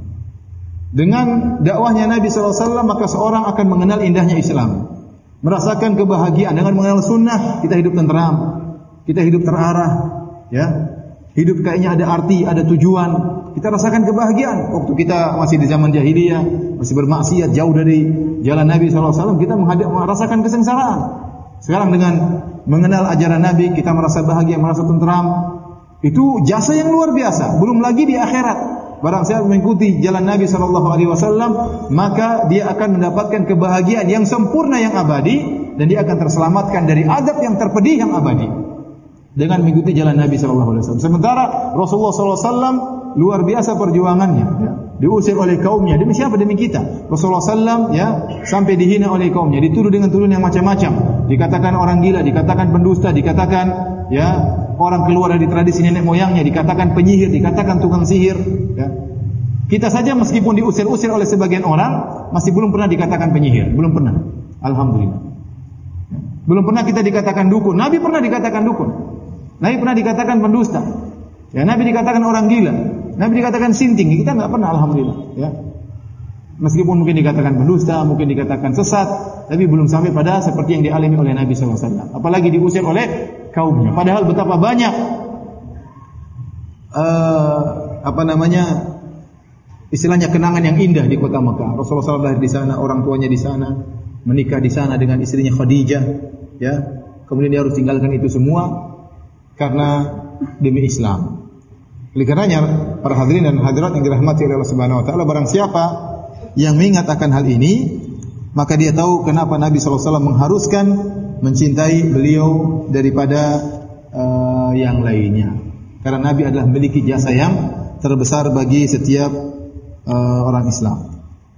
Dengan dakwahnya Nabi shallallahu alaihi wasallam, maka seorang akan mengenal indahnya Islam, merasakan kebahagiaan. Dengan mengenal sunnah, kita hidup tenteram, kita hidup terarah, ya, hidup kayaknya ada arti, ada tujuan. Kita rasakan kebahagiaan. Waktu kita masih di zaman jahiliyah, masih bermaksiat, jauh dari jalan Nabi shallallahu alaihi wasallam, kita merasakan kesengsaraan. Sekarang dengan mengenal ajaran Nabi, kita merasa bahagia, merasa tenteram. Itu jasa yang luar biasa. Belum lagi di akhirat. Barang siapa mengikuti jalan Nabi shallallahu alaihi wasallam, maka dia akan mendapatkan kebahagiaan yang sempurna, yang abadi, dan dia akan terselamatkan dari azab yang terpedih, yang abadi, dengan mengikuti jalan Nabi shallallahu alaihi wasallam. Sementara Rasulullah shallallahu alaihi wasallam luar biasa perjuangannya, ya. Diusir oleh kaumnya. Demi siapa? Demi kita. Rasulullah shallallahu alaihi wasallam, ya, sampai dihina oleh kaumnya, dituduh dengan tuduhan yang macam-macam. Dikatakan orang gila, dikatakan pendusta, dikatakan, ya, orang keluar dari tradisi nenek moyangnya, dikatakan penyihir, dikatakan tukang sihir. Ya. Kita saja meskipun diusir-usir oleh sebagian orang, masih belum pernah dikatakan penyihir, belum pernah. Alhamdulillah. Belum pernah kita dikatakan dukun. Nabi pernah dikatakan dukun. Nabi pernah dikatakan pendusta. Ya, Nabi dikatakan orang gila. Nabi dikatakan sinting. Kita enggak pernah, alhamdulillah. Ya. Meskipun mungkin dikatakan pendusta, mungkin dikatakan sesat, tapi belum sampai pada seperti yang dialami oleh Nabi shallallahu alaihi wasallam. Apalagi diusir oleh kaumnya. Padahal betapa banyak uh, apa namanya istilahnya kenangan yang indah di kota Mekah. Rasulullah shallallahu alaihi wasallam lahir di sana, orang tuanya di sana, menikah di sana dengan istrinya Khadijah. Ya, kemudian dia harus tinggalkan itu semua karena demi Islam. Oleh karenanya, para hadirin dan hadirat yang dirahmati oleh Allah Subhanahu wa taala, barang siapa yang mengingat akan hal ini, maka dia tahu kenapa Nabi shallallahu alaihi wasallam mengharuskan mencintai beliau daripada uh, yang lainnya. Karena Nabi adalah memiliki jasa yang terbesar bagi setiap uh, orang Islam.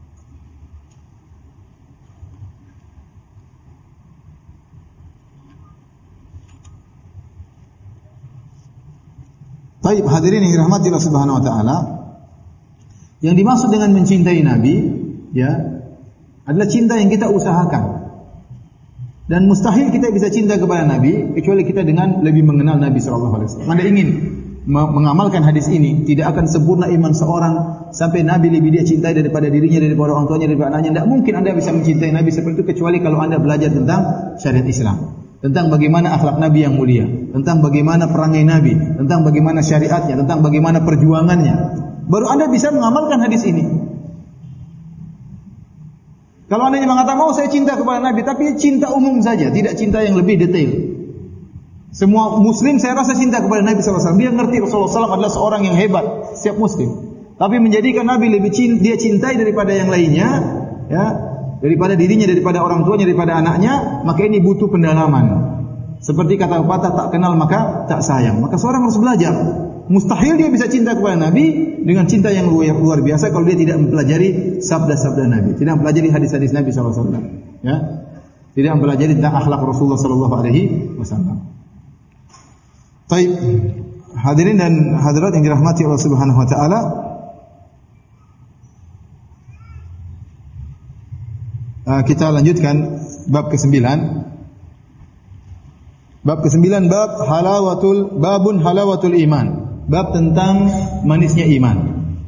Baik, hadirin yang dirahmati Allah Subhanahu wa taala, yang dimaksud dengan mencintai Nabi, ya, adalah cinta yang kita usahakan. Dan mustahil kita bisa cinta kepada Nabi kecuali kita dengan lebih mengenal Nabi sallallahu alaihi wasallam. Anda ingin mengamalkan hadis ini, tidak akan sempurna iman seorang sampai Nabi lebih dia cintai daripada dirinya, daripada orang tuanya, daripada anaknya. Tidak mungkin Anda bisa mencintai Nabi seperti itu kecuali kalau Anda belajar tentang syariat Islam, tentang bagaimana akhlak Nabi yang mulia, tentang bagaimana perangai Nabi, tentang bagaimana syariatnya, tentang bagaimana perjuangannya. Baru Anda bisa mengamalkan hadis ini. Kalau Anda mengatakan, oh saya cinta kepada Nabi, tapi cinta umum saja, tidak cinta yang lebih detail. Semua Muslim saya rasa cinta kepada Nabi sallallahu alaihi wasallam. Dia ngerti Rasulullah sallallahu alaihi wasallam adalah seorang yang hebat, setiap Muslim. Tapi menjadikan Nabi lebih cinta, dia cintai daripada yang lainnya, ya, daripada dirinya, daripada orang tuanya, daripada anaknya, maka ini butuh pendalaman. Seperti kata pepatah, tak kenal maka tak sayang. Maka seorang harus belajar. Mustahil dia bisa cinta kepada Nabi dengan cinta yang luar, luar biasa kalau dia tidak mempelajari sabda-sabda Nabi, tidak mempelajari hadis-hadis Nabi sallallahu alaihi wasallam, ya, tidak mempelajari tentang akhlak Rasulullah sallallahu alaihi wasallam. Baik, hadirin dan hadirat yang dirahmati Allah Subhanahu wa taala, kita lanjutkan bab kesembilan. Bab kesembilan, bab halawatul babun halawatul iman. Bab tentang manisnya iman.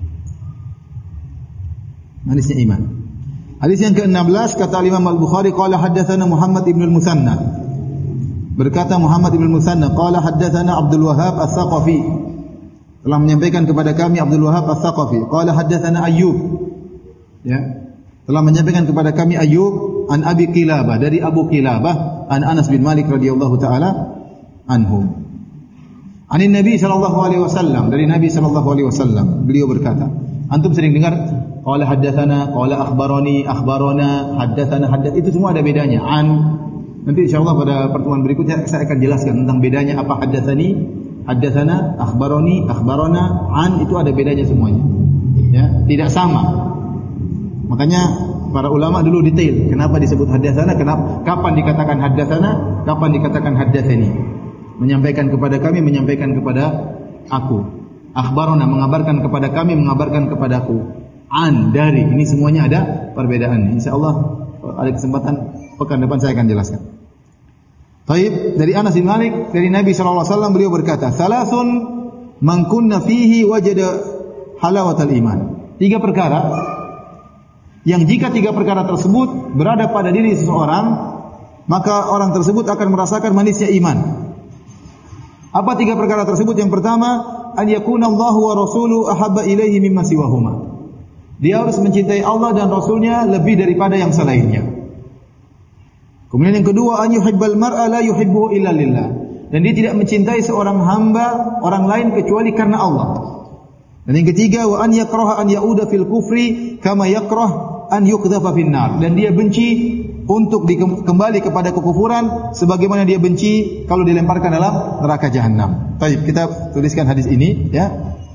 Manisnya iman. Hadis yang ke-enam belas kata Imam Al-Bukhari qala haddatsana Muhammad ibn al-Musanna. Berkata Muhammad ibn al-Musanna qala haddatsana Abdul Wahhab Ats-Tsaqafi. Telah menyampaikan kepada kami Abdul Wahhab Ats-Tsaqafi. Qala haddatsana Ayyub. Ya. Telah menyampaikan kepada kami Ayyub an Abi Qilabah, dari Abu Qilabah an Anas bin Malik radhiyallahu taala anhu. Anin Nabi sallallahu alaihi wasallam, dari Nabi sallallahu alaihi wasallam, beliau berkata, antum sering dengar qala haddatsana, qala akhbarani, akhbarana, haddatsana, haddath, itu semua ada bedanya. An, nanti insyaallah pada pertemuan berikutnya saya akan jelaskan tentang bedanya apa haddatsani, haddatsana, akhbarani, akhbarana, an, itu ada bedanya semuanya. Ya, tidak sama. Makanya para ulama dulu detail kenapa disebut haddatsana, kenapa kapan dikatakan haddatsana, kapan dikatakan haddatsani. Menyampaikan kepada kami, menyampaikan kepada aku. Akhbarona, mengabarkan kepada kami, mengabarkan kepadaku. An, dari, ini semuanya ada perbedaan. Insyaallah ada kesempatan pekan depan saya akan jelaskan. Baik, dari Anas bin Malik, dari Nabi sallallahu alaihi wasallam, beliau berkata, "Salasun man kunna fihi wajada halawatal iman." Tiga perkara yang jika tiga perkara tersebut berada pada diri seseorang, maka orang tersebut akan merasakan manisnya iman. Apa tiga perkara tersebut? Yang pertama, an yakuna Allahu wa rasuluhu ahabba ilaihi mimma siwahuma. Dia harus mencintai Allah dan Rasulnya lebih daripada yang selainnya. Kemudian yang kedua, an yuhibbal mar'a la yuhibbuhu illa lillah. Dan dia tidak mencintai seorang hamba, orang lain kecuali karena Allah. Dan yang ketiga, wa an yakraha an yauda fil kufri kama yakrah an yuqdhafa fin nar. Dan dia benci untuk kembali kepada kekufuran sebagaimana dia benci kalau dilemparkan dalam neraka jahanam. Baik, kita tuliskan hadis ini, ya.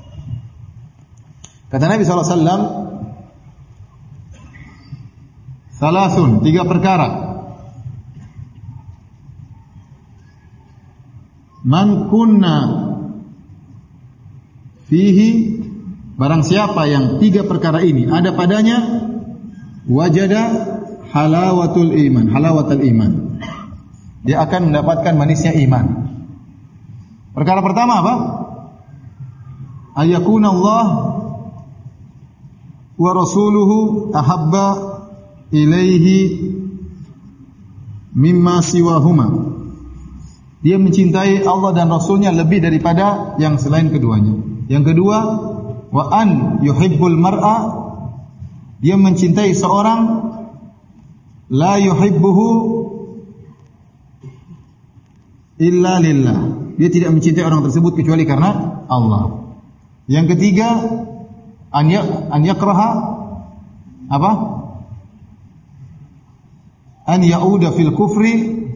Kata Nabi sallallahu alaihi wasallam, salasun, tiga perkara. Man kunna fihi, barang siapa yang tiga perkara ini ada padanya, wajada halawatul iman, halawatul iman. Dia akan mendapatkan manisnya iman. Perkara pertama apa? Ayakuna Allah wa rasuluhu ahabba ilaihi mimma siwahuma. Dia mencintai Allah dan Rasulnya lebih daripada yang selain keduanya. Yang kedua, wa an yuhibbul mar'a. Dia mencintai seorang la yuhibbuhu illa lillah. Dia tidak mencintai orang tersebut kecuali karena Allah. Yang ketiga, an ya an yakraha apa? An yauda fil kufri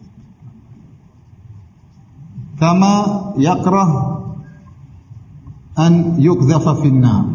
kama yakrah an yukdhafa fin nar.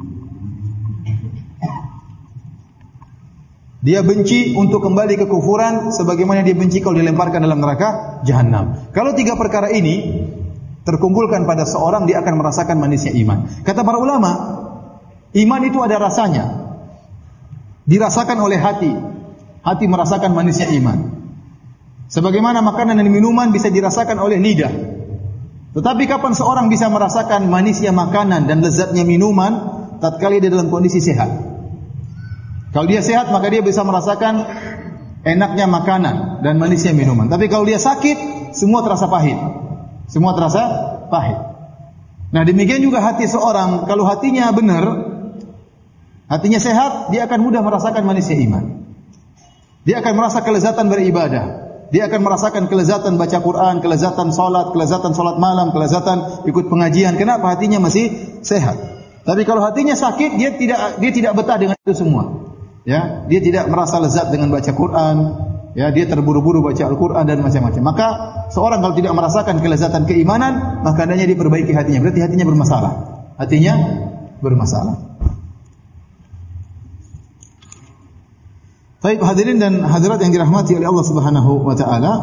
Dia benci untuk kembali ke kufuran sebagaimana dia benci kalau dilemparkan dalam neraka jahanam. Kalau tiga perkara ini terkumpulkan pada seorang, dia akan merasakan manisnya iman. Kata para ulama, iman itu ada rasanya. dirasakan oleh hati. Hati merasakan manisnya iman. Sebagaimana makanan dan minuman bisa dirasakan oleh lidah. Tetapi kapan seorang bisa merasakan manisnya makanan dan lezatnya minuman? Tatkala dia dalam kondisi sehat. Kalau dia sehat, maka dia bisa merasakan enaknya makanan dan manisnya minuman. Tapi kalau dia sakit, semua terasa pahit. Semua terasa pahit. Nah, demikian juga hati seorang, kalau hatinya benar, hatinya sehat, dia akan mudah merasakan manisnya iman. Dia akan merasa kelezatan beribadah. Dia akan merasakan kelezatan baca Quran, kelezatan salat, kelezatan salat malam, kelezatan ikut pengajian. Kenapa? Hatinya masih sehat. Tapi kalau hatinya sakit, dia tidak dia tidak betah dengan itu semua. Ya, dia tidak merasa lezat dengan baca Quran. Ya, dia terburu-buru baca Al-Quran dan macam-macam. Maka seorang kalau tidak merasakan kelezatan keimanan, maka hendaknya diperbaiki hatinya. Berarti hatinya bermasalah. Hatinya bermasalah. Baik, hadirin dan hadirat yang dirahmati oleh Allah Subhanahu wa taala.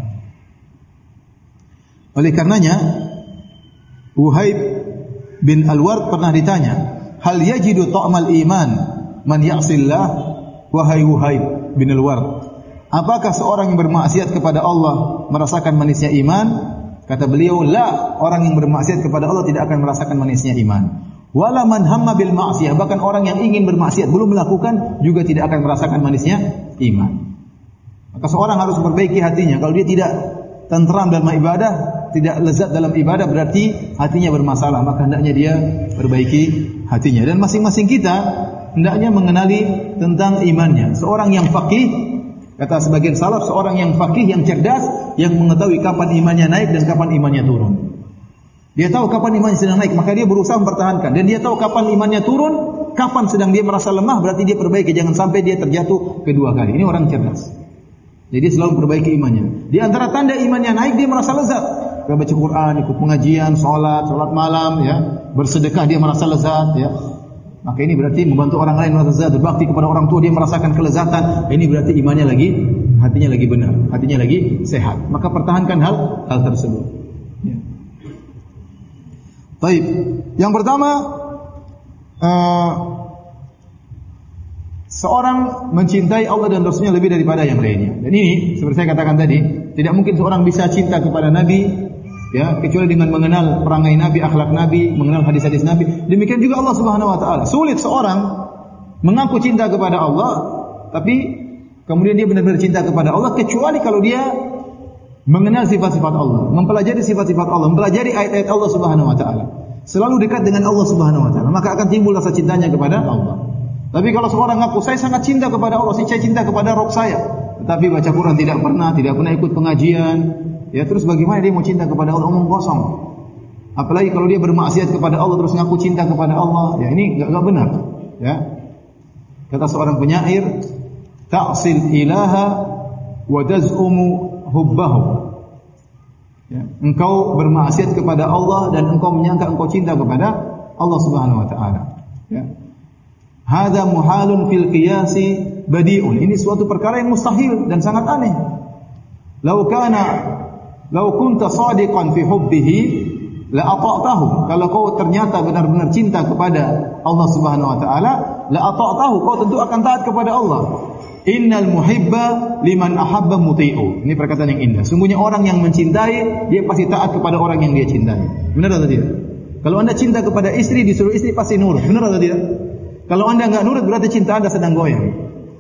Oleh karenanya, Wuhaib bin Al-Ward pernah ditanya, "Hal yajidu ta'mal iman man ya'sillah?" Wahai Wuhaib bin Al-Ward, apakah seorang yang bermaksiat kepada Allah merasakan manisnya iman? Kata beliau, la, orang yang bermaksiat kepada Allah tidak akan merasakan manisnya iman. Wala man hamma bil ma'siyah, bahkan orang yang ingin bermaksiat belum melakukan juga tidak akan merasakan manisnya iman. Maka seorang harus memperbaiki hatinya. Kalau dia tidak tentram dalam ibadah, tidak lezat dalam ibadah, berarti hatinya bermasalah. Maka hendaknya dia perbaiki hatinya. Dan masing-masing kita hendaknya mengenali tentang imannya. Seorang yang faqih, kata sebagian salaf, seorang yang faqih, yang cerdas, yang mengetahui kapan imannya naik dan kapan imannya turun. Dia tahu kapan imannya sedang naik, maka dia berusaha mempertahankan. Dan dia tahu kapan imannya turun, kapan sedang dia merasa lemah, berarti dia perbaiki. Jangan sampai dia terjatuh kedua kali. Ini orang cerdas. Jadi selalu perbaiki imannya. Di antara tanda imannya naik, dia merasa lezat. Dia baca Quran, ikut pengajian, sholat, sholat malam, ya, bersedekah dia merasa lezat, ya. Maka ini berarti membantu orang lain merasa lezat, berbakti kepada orang tua dia merasakan kelezatan. Ini berarti imannya lagi, hatinya lagi benar, hatinya lagi sehat. Maka pertahankan hal hal tersebut. Ya. Baik, yang pertama, uh, seorang mencintai Allah dan Rasulnya lebih daripada yang lainnya. Dan ini, seperti saya katakan tadi, tidak mungkin seorang bisa cinta kepada Nabi, ya, kecuali dengan mengenal perangai Nabi, akhlak Nabi, mengenal hadis-hadis Nabi. Demikian juga Allah Subhanahu Wa Taala. Sulit seorang mengaku cinta kepada Allah, tapi kemudian dia benar-benar cinta kepada Allah, kecuali kalau dia mengenal sifat-sifat Allah, mempelajari sifat-sifat Allah, mempelajari ayat-ayat Allah Subhanahu Wa Taala, selalu dekat dengan Allah Subhanahu Wa Taala, maka akan timbul rasa cintanya kepada Allah. Tapi kalau seorang ngaku saya sangat cinta kepada Allah, saya cinta kepada Rabb saya, tetapi baca Quran tidak pernah, tidak pernah ikut pengajian, ya terus bagaimana dia mau cinta kepada Allah? Omong kosong. Apalagi kalau dia bermaksiat kepada Allah terus ngaku cinta kepada Allah, ya ini enggak benar. Ya. Kata seorang penyair, ta'sil ilaha wa taz'umu hubbahu. Ya, engkau bermaksiat kepada Allah dan engkau menyangka engkau cinta kepada Allah Subhanahu Wa Taala. Ya. Hadza muhalun fil qiyasi badi'un. Ini suatu perkara yang mustahil dan sangat aneh. Lau kana lau kunta shadiqan fi hubbihi la ata'tahu. Kalau kau ternyata benar-benar cinta kepada Allah Subhanahu Wa Taala, la ata'tahu, kau tentu akan taat kepada Allah. Innal muhibba liman ahabba muti'u. Ini perkataan yang indah. Sungguhnya orang yang mencintai, dia pasti taat kepada orang yang dia cintai. Benar atau tidak? Kalau Anda cinta kepada istri, disuruh istri pasti nurut. Benar atau tidak? Kalau Anda enggak nurut, berarti cinta Anda sedang goyang.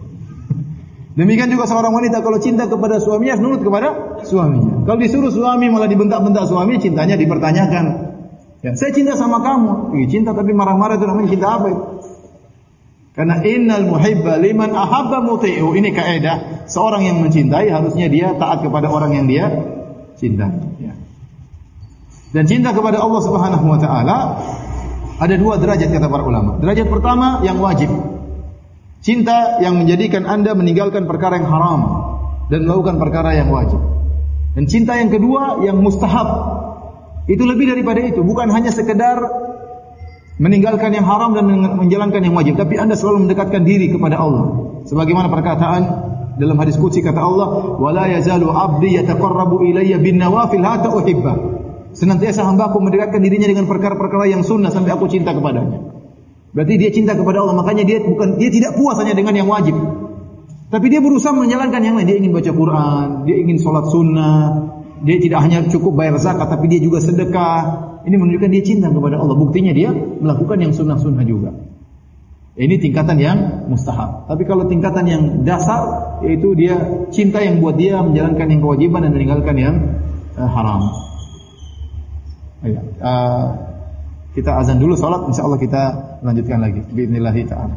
Demikian juga seorang wanita kalau cinta kepada suaminya, nurut kepada suaminya. Kalau disuruh suami malah dibentak-bentak suami, cintanya dipertanyakan. Ya, saya cinta sama kamu. Ih, cinta tapi marah-marah itu namanya cinta apa itu? Karena innal muhibba liman ahabba muti'u. Ini kaidah, seorang yang mencintai harusnya dia taat kepada orang yang dia cintai. Ya. Dan cinta kepada Allah Subhanahu Wa Taala ada dua derajat kata para ulama. Derajat pertama yang wajib, cinta yang menjadikan anda meninggalkan perkara yang haram dan melakukan perkara yang wajib. Dan cinta yang kedua yang mustahab, itu lebih daripada itu, bukan hanya sekedar meninggalkan yang haram dan menjalankan yang wajib, tapi anda selalu mendekatkan diri kepada Allah. Sebagaimana perkataan dalam hadis qudsi kata Allah, "Wala yazalu 'abdi yataqarrabu ilayya bin nawafil hatta uhibba." Senantiasa hamba-Ku mendekatkan dirinya dengan perkara-perkara yang sunnah sampai aku cinta kepadanya. Berarti dia cinta kepada Allah, makanya dia bukan dia tidak puas hanya dengan yang wajib. Tapi dia berusaha menjalankan yang lain. Dia ingin baca Quran, dia ingin sholat sunnah, dia tidak hanya cukup bayar zakat, tapi dia juga sedekah. Ini menunjukkan dia cinta kepada Allah. Buktinya dia melakukan yang sunnah-sunnah juga. Ini tingkatan yang mustahab. Tapi kalau tingkatan yang dasar, yaitu dia cinta yang buat dia menjalankan yang kewajiban dan meninggalkan yang uh, haram. Ayo, uh, kita azan dulu salat, insyaallah kita lanjutkan lagi. Bismillahirrahmanirrahim ta'ala.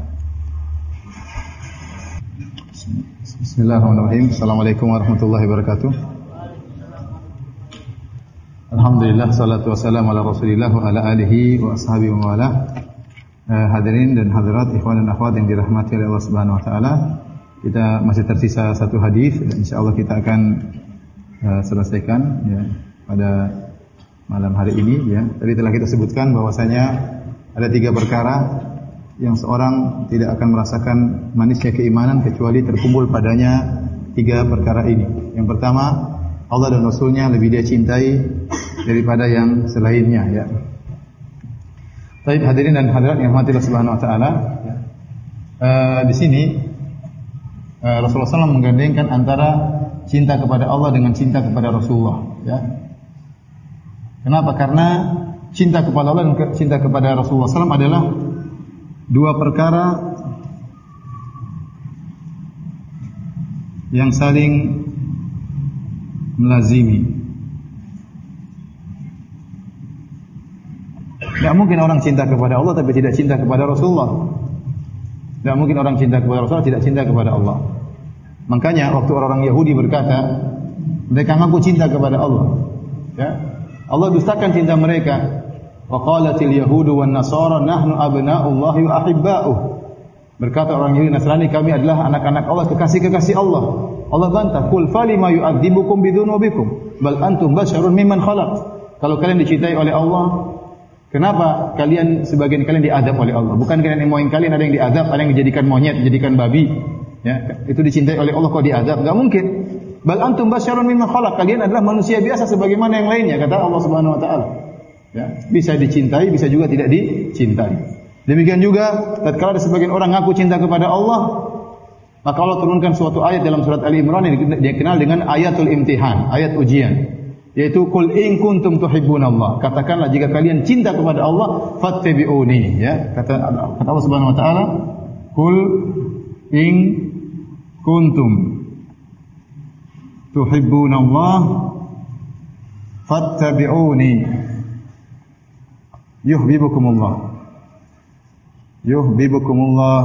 Bismillahirrahmanirrahim. Assalamualaikum warahmatullahi wabarakatuh. Alhamdulillah, salatu wassalamu ala Rasulillah wa ala alihi wa ashabihi wa wala. Uh, hadirin dan hadirat, ikhwan dan akhwat yang dirahmati oleh Allah Subhanahu wa taala. Kita masih tersisa satu hadis dan insyaallah kita akan uh, selesaikan ya pada malam hari ini ya. Tadi telah kita sebutkan bahwasanya ada tiga perkara yang seorang tidak akan merasakan manisnya keimanan kecuali terkumpul padanya tiga perkara ini. Yang pertama, Allah dan Rasulnya lebih dia cintai daripada yang selainnya ya. Baik hadirin dan hadirat yang dirahmati Allah Subhanahu wa taala. Uh, di sini uh, Rasulullah shallallahu alaihi wasallam menggandengkan antara cinta kepada Allah dengan cinta kepada Rasulullah ya. Kenapa? Karena cinta kepada Allah dan cinta kepada Rasulullah shallallahu alaihi wasallam adalah dua perkara yang saling melazimi. Tidak mungkin orang cinta kepada Allah tapi tidak cinta kepada Rasulullah. Tidak mungkin orang cinta kepada Rasulullah tidak cinta kepada Allah. Makanya waktu orang-orang Yahudi berkata, mereka mengaku cinta kepada Allah. Ya. Allah dustakan cinta mereka. Wa qalatil yahudu wan nasara nahnu abna'ullahi wa ahibba'uh. Berkata orang Yahudi Nasrani, kami adalah anak-anak Allah, kekasih-kekasih Allah. Allah bantah, "Qul falima yu'adzibukum bidzunubikum bal antum basyarun mimman khalaq." Kalau kalian dicintai oleh Allah, kenapa kalian sebagian kalian diadab oleh Allah? Bukan kalian yang mau kalian ada yang diadab, ada yang dijadikan monyet, dijadikan babi. Ya, itu dicintai oleh Allah kok diadab? Enggak mungkin. Bal antum basyarun mimman khalaq. Kalian adalah manusia biasa sebagaimana yang lainnya, kata Allah Subhanahu wa taala. Ya, bisa dicintai, bisa juga tidak dicintai. Demikian juga tatkala ada sebagian orang ngaku cinta kepada Allah, maka Allah turunkan suatu ayat dalam surat Ali Imran yang dikenal dengan ayatul imtihan, ayat ujian. Yaitu qul in kuntum tuhibbunallah. Katakanlah jika kalian cinta kepada Allah, fattabi'uni ya. Kata kata Allah Subhanahu wa taala, qul in kuntum tuhibbunallah fattabi'uni yuhibbukumullah. Yuhibbukumullah.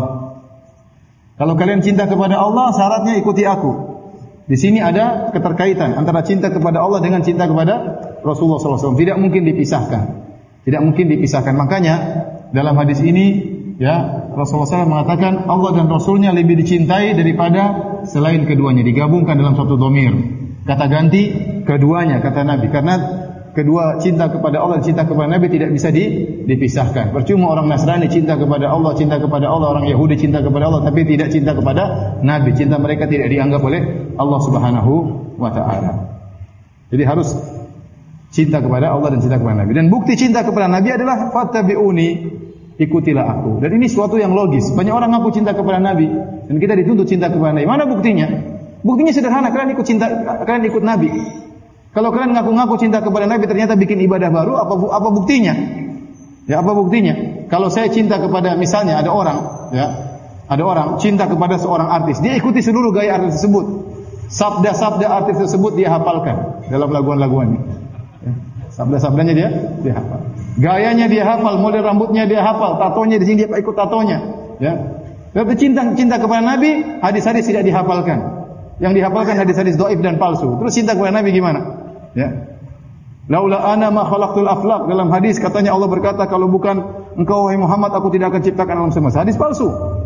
Kalau kalian cinta kepada Allah, syaratnya ikuti aku. Di sini ada keterkaitan antara cinta kepada Allah dengan cinta kepada Rasulullah sallallahu alaihi wasallam. Tidak mungkin dipisahkan. Tidak mungkin dipisahkan. Makanya dalam hadis ini ya Rasulullah sallallahu alaihi wasallam mengatakan Allah dan Rasulnya lebih dicintai daripada selain keduanya. Digabungkan dalam satu dhamir. Kata ganti keduanya kata Nabi. Karena kedua cinta kepada Allah dan cinta kepada Nabi tidak bisa dipisahkan. Percuma orang Nasrani cinta kepada Allah, cinta kepada Allah, orang Yahudi cinta kepada Allah tapi tidak cinta kepada Nabi. Cinta mereka tidak dianggap oleh Allah Subhanahu wa taala. Jadi harus cinta kepada Allah dan cinta kepada Nabi. Dan bukti cinta kepada Nabi adalah fattabi'uni, ikutilah aku. Dan ini suatu yang logis. Banyak orang ngaku cinta kepada Nabi dan kita dituntut cinta kepada Nabi. Mana buktinya? Buktinya sederhana, kalian ikut cinta, kalian ikut Nabi. Kalau kalian ngaku-ngaku cinta kepada Nabi ternyata bikin ibadah baru, apa apa buktinya? Ya, apa buktinya? Kalau saya cinta kepada misalnya ada orang, ya, ada orang cinta kepada seorang artis, dia ikuti seluruh gaya artis tersebut. Sabda-sabda artis tersebut dia hafalkan dalam laguan-laguannya. Ya, sabda-sabdanya dia dia hafal. Gayanya dia hafal, model rambutnya dia hafal, tatonya di sini dia ikut tatonya, ya. Tapi cinta cinta kepada Nabi, hadis-hadis tidak dihafalkan. Yang dihafalkan hadis-hadis dhaif dan palsu. Terus cinta kepada Nabi gimana? Ya. Laula ana ma khalaqtul aflaq. Dalam hadis katanya Allah berkata kalau bukan engkau wahai Muhammad aku tidak akan ciptakan alam semesta. Hadis palsu.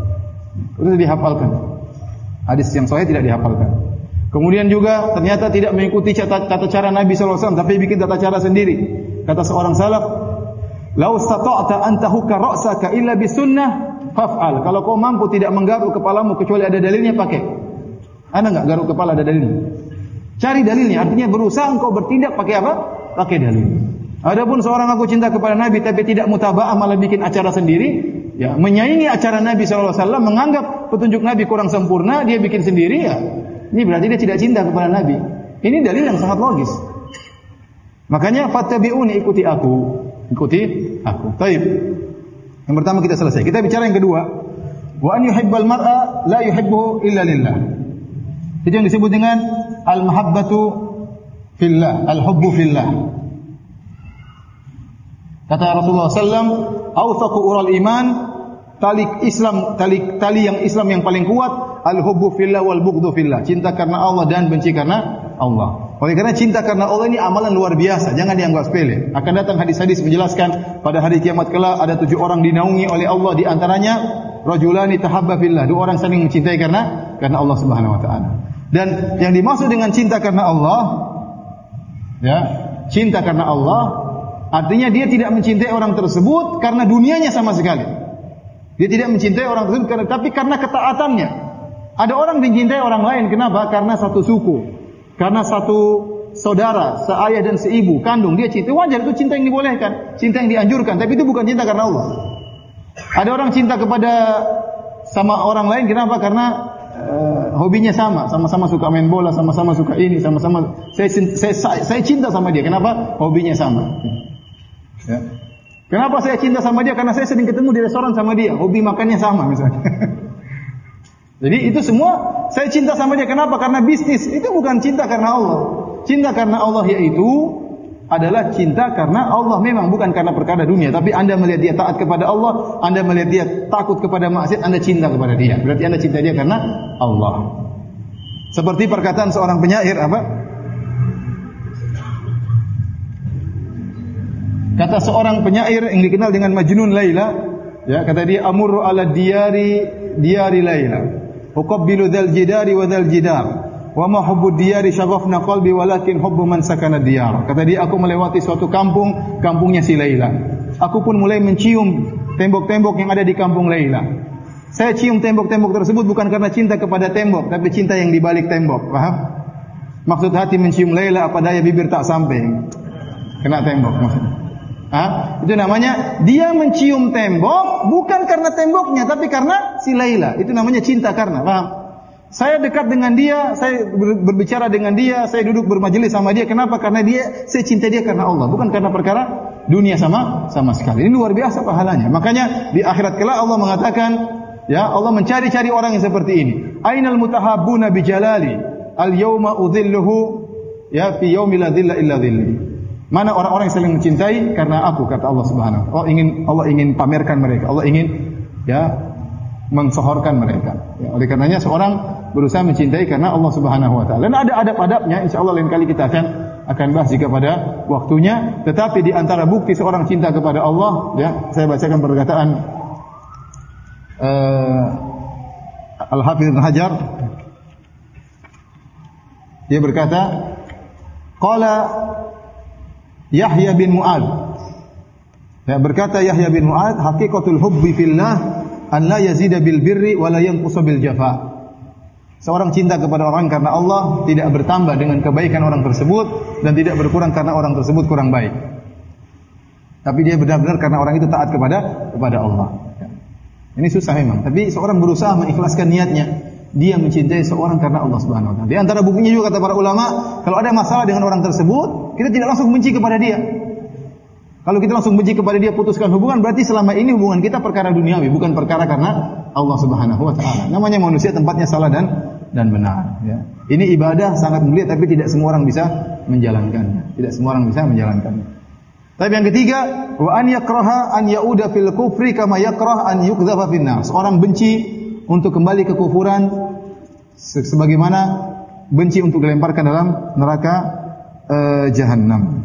Terus dihafalkan. Hadis yang sahih tidak dihafalkan. Kemudian juga ternyata tidak mengikuti tata, tata cara Nabi sallallahu alaihi wasallam tapi bikin tata cara sendiri. Kata seorang salaf, "Lau stata'ta an tahukka ra'saka illa bisunnah faf'al." Kalau kau mampu tidak menggaruk kepalamu kecuali ada dalilnya, pakai. Ada enggak garuk kepala ada dalilnya? Cari dalilnya, artinya berusaha engkau bertindak pakai apa? Pakai dalil. Adapun seorang aku cinta kepada Nabi tapi tidak mutaba'ah malah bikin acara sendiri, ya menyaingi acara Nabi sallallahu alaihi wasallam, menganggap petunjuk Nabi kurang sempurna, dia bikin sendiri, ya ini berarti dia tidak cinta kepada Nabi. Ini dalil yang sangat logis. Makanya fattabi'uni, ikuti aku, ikuti aku. Baik. Yang pertama kita selesai. Kita bicara yang kedua. Wa an yuhibbal mar'a la yuhibbuhu illa lillah. Itu yang disebut dengan al-mahabbatu fillah, al-hubbu fillah. Kata Rasulullah sallallahu alaihi wasallam, "Awthaqu ural iman", tali Islam, tali tali yang Islam yang paling kuat, al-hubbu fillah wal bughdhu fillah. Cinta karena Allah dan benci karena Allah. Oleh karena cinta karena Allah ini amalan luar biasa, jangan dianggap sepele. Akan datang hadis-hadis menjelaskan pada hari kiamat kelak ada tujuh orang dinaungi oleh Allah, di antaranya rajulani tahabba fillah, dua orang saling mencintai karena karena Allah Subhanahu wa taala. Dan yang dimaksud dengan cinta karena Allah, ya, cinta karena Allah artinya dia tidak mencintai orang tersebut karena dunianya sama sekali. Dia tidak mencintai orang tersebut karena, tapi karena ketaatannya. Ada orang mencintai orang lain, kenapa? Karena satu suku. Karena satu saudara, seayah dan seibu, kandung, dia cinta. Wajar, itu cinta yang dibolehkan, cinta yang dianjurkan, tapi itu bukan cinta karena Allah. Ada orang cinta kepada sama orang lain, kenapa? Karena uh, hobinya sama, sama-sama suka main bola, sama-sama suka ini, sama-sama saya, saya, saya, saya cinta sama dia, kenapa? Hobinya sama. Ya. Kenapa saya cinta sama dia? Karena saya sering ketemu di restoran sama dia, hobi makannya sama misalnya. Jadi itu semua saya cinta sama dia. Kenapa? Karena bisnis. Itu bukan cinta karena Allah. Cinta karena Allah yaitu adalah cinta karena Allah, memang bukan karena perkara dunia. Tapi Anda melihat dia taat kepada Allah, Anda melihat dia takut kepada maksiat, Anda cinta kepada dia. Berarti Anda cinta dia karena Allah. Seperti perkataan seorang penyair, apa? Kata seorang penyair yang dikenal dengan Majnun Laila, ya, kata dia, amurru ala diyari diyari Laila, uqabbilu dzal jidari wa dzal jidar, wa ma hubbu diyari syaghafna qalbi walakin hubbu man sakana diyar. Kata dia, aku melewati suatu kampung, kampungnya si Laila. Aku pun mulai mencium tembok-tembok yang ada di kampung Laila. Saya cium tembok-tembok tersebut bukan karena cinta kepada tembok, tapi cinta yang di balik tembok. Paham? Maksud hati mencium Laila, apa daya bibir tak sampai kena tembok maksudnya. Hah? Itu namanya dia mencium tembok bukan karena temboknya, tapi karena si Laila. Itu namanya cinta karena, paham? Saya dekat dengan dia, saya berbicara dengan dia, saya duduk bermajelis sama dia. Kenapa? Karena dia, saya cinta dia karena Allah, bukan karena perkara dunia sama sama sekali. Ini luar biasa pahalanya. Makanya di akhirat kelak Allah mengatakan, ya, Allah mencari-cari orang yang seperti ini. Ainal mutahabbuna bi jalali, al yauma udhilluhu ya fi yaumi la dhilla illa dhilli. Mana orang-orang yang saling mencintai karena aku, kata Allah Subhanahu wa taala. Allah ingin Allah ingin pamerkan mereka. Allah ingin, ya, mensohorkan mereka. Ya, oleh karenanya seorang berusaha mencintai karena Allah Subhanahu wa taala. Dan ada adab-adabnya, insyaallah lain kali kita akan akan bahas jika pada waktunya. Tetapi di antara bukti seorang cinta kepada Allah, ya, saya bacakan perkataan uh, Al-Hafidz Ibnu Hajar. Dia berkata, qala Yahya bin Mu'adz, ya, berkata Yahya bin Mu'adz, haqiqatul hubbi fillah an la yazida bil birri wa la yanqusa bil jafa. Seorang cinta kepada orang karena Allah tidak bertambah dengan kebaikan orang tersebut dan tidak berkurang karena orang tersebut kurang baik. Tapi dia benar-benar karena orang itu taat kepada kepada Allah. Ya. Ini susah memang, tapi seorang berusaha mengikhlaskan niatnya. Dia mencintai seorang karena Allah Subhanahu wa taala. Di antara buktinya juga kata para ulama, kalau ada masalah dengan orang tersebut, kita tidak langsung benci kepada dia. Kalau kita langsung benci kepada dia, putuskan hubungan, berarti selama ini hubungan kita perkara duniawi, bukan perkara karena Allah Subhanahu wa taala. Namanya manusia tempatnya salah dan dan benar, ya. Ini ibadah sangat mulia, tapi tidak semua orang bisa menjalankannya. Tidak semua orang bisa menjalankannya. Tapi yang ketiga, wa an yakraha an yauda fil kufri kama yakrah an yuqdhafa fin nar. Seorang benci untuk kembali ke kufuran sebagaimana benci untuk dilemparkan dalam neraka uh, Jahannam.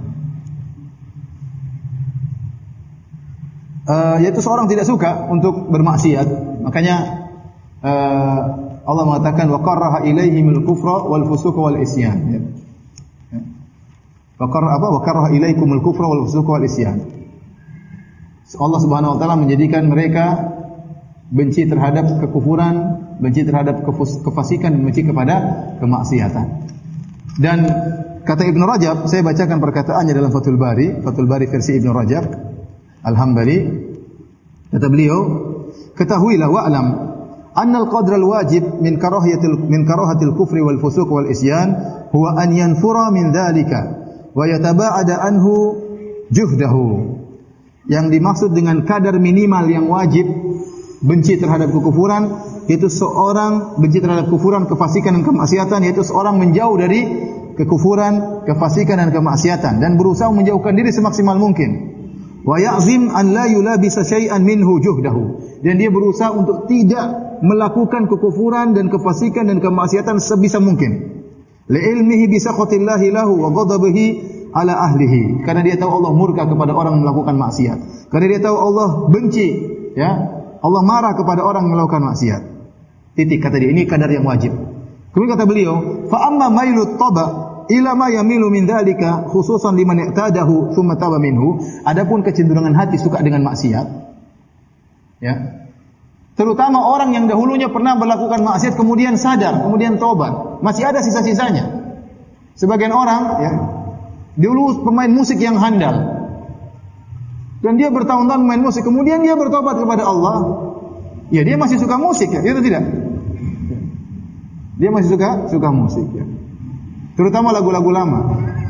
Uh, yaitu seorang tidak suka untuk bermaksiat. Makanya uh, Allah mengatakan wa qarraha ilaihimul kufra wal fusuqa wal isyan. Ya. Ya. Wa qarra apa? Wa qarraha ilaikumul kufra wal fusuqa wal isyan. Allah Subhanahu wa taala menjadikan mereka benci terhadap kekufuran, benci terhadap kefasikan, dan benci kepada kemaksiatan. Dan kata Ibnu Rajab, saya bacakan perkataannya dalam Fathul Bari, Fathul Bari versi Ibnu Rajab Al-Hambali. Kata beliau, ketahuilah wa'lam annal qadral wajib min karahiyatil min karahatil kufri wal fusuq wal isyan huwa an yanfura min dzalika wa yataba'ada anhu juhdahu. Yang dimaksud dengan kadar minimal yang wajib benci terhadap kekufuran, yaitu seorang benci terhadap kufuran, kefasikan dan kemaksiatan, yaitu seorang menjauh dari kekufuran, kefasikan dan kemaksiatan dan berusaha menjauhkan diri semaksimal mungkin. Wa ya'zim an la yulabisa syai'an minhu juhdahu. Dan dia berusaha untuk tidak melakukan kekufuran dan kefasikan dan kemaksiatan sebisa mungkin. Li'ilmihi bi sakhatillahi lahu wa ghadabihi ala ahlihi. Karena dia tahu Allah murka kepada orang yang melakukan maksiat. Karena dia tahu Allah benci, ya. Allah marah kepada orang yang melakukan maksiat. Titik, kata dia, ini kadar yang wajib. Kemudian kata beliau, fa amma mailut taba ila ma yamilu min dzalika khususan liman i'tadahu thumma taba minhu. Adapun kecenderungan hati suka dengan maksiat, ya. Terutama orang yang dahulunya pernah melakukan maksiat kemudian sadar, kemudian taubat, masih ada sisa-sisanya. Sebagian orang, ya, dulu pemain musik yang handal, dan dia bertahun-tahun main musik, kemudian dia bertobat kepada Allah. Ya, dia masih suka musik, ya, itu tidak? Dia masih suka suka musik, ya. Terutama lagu-lagu lama.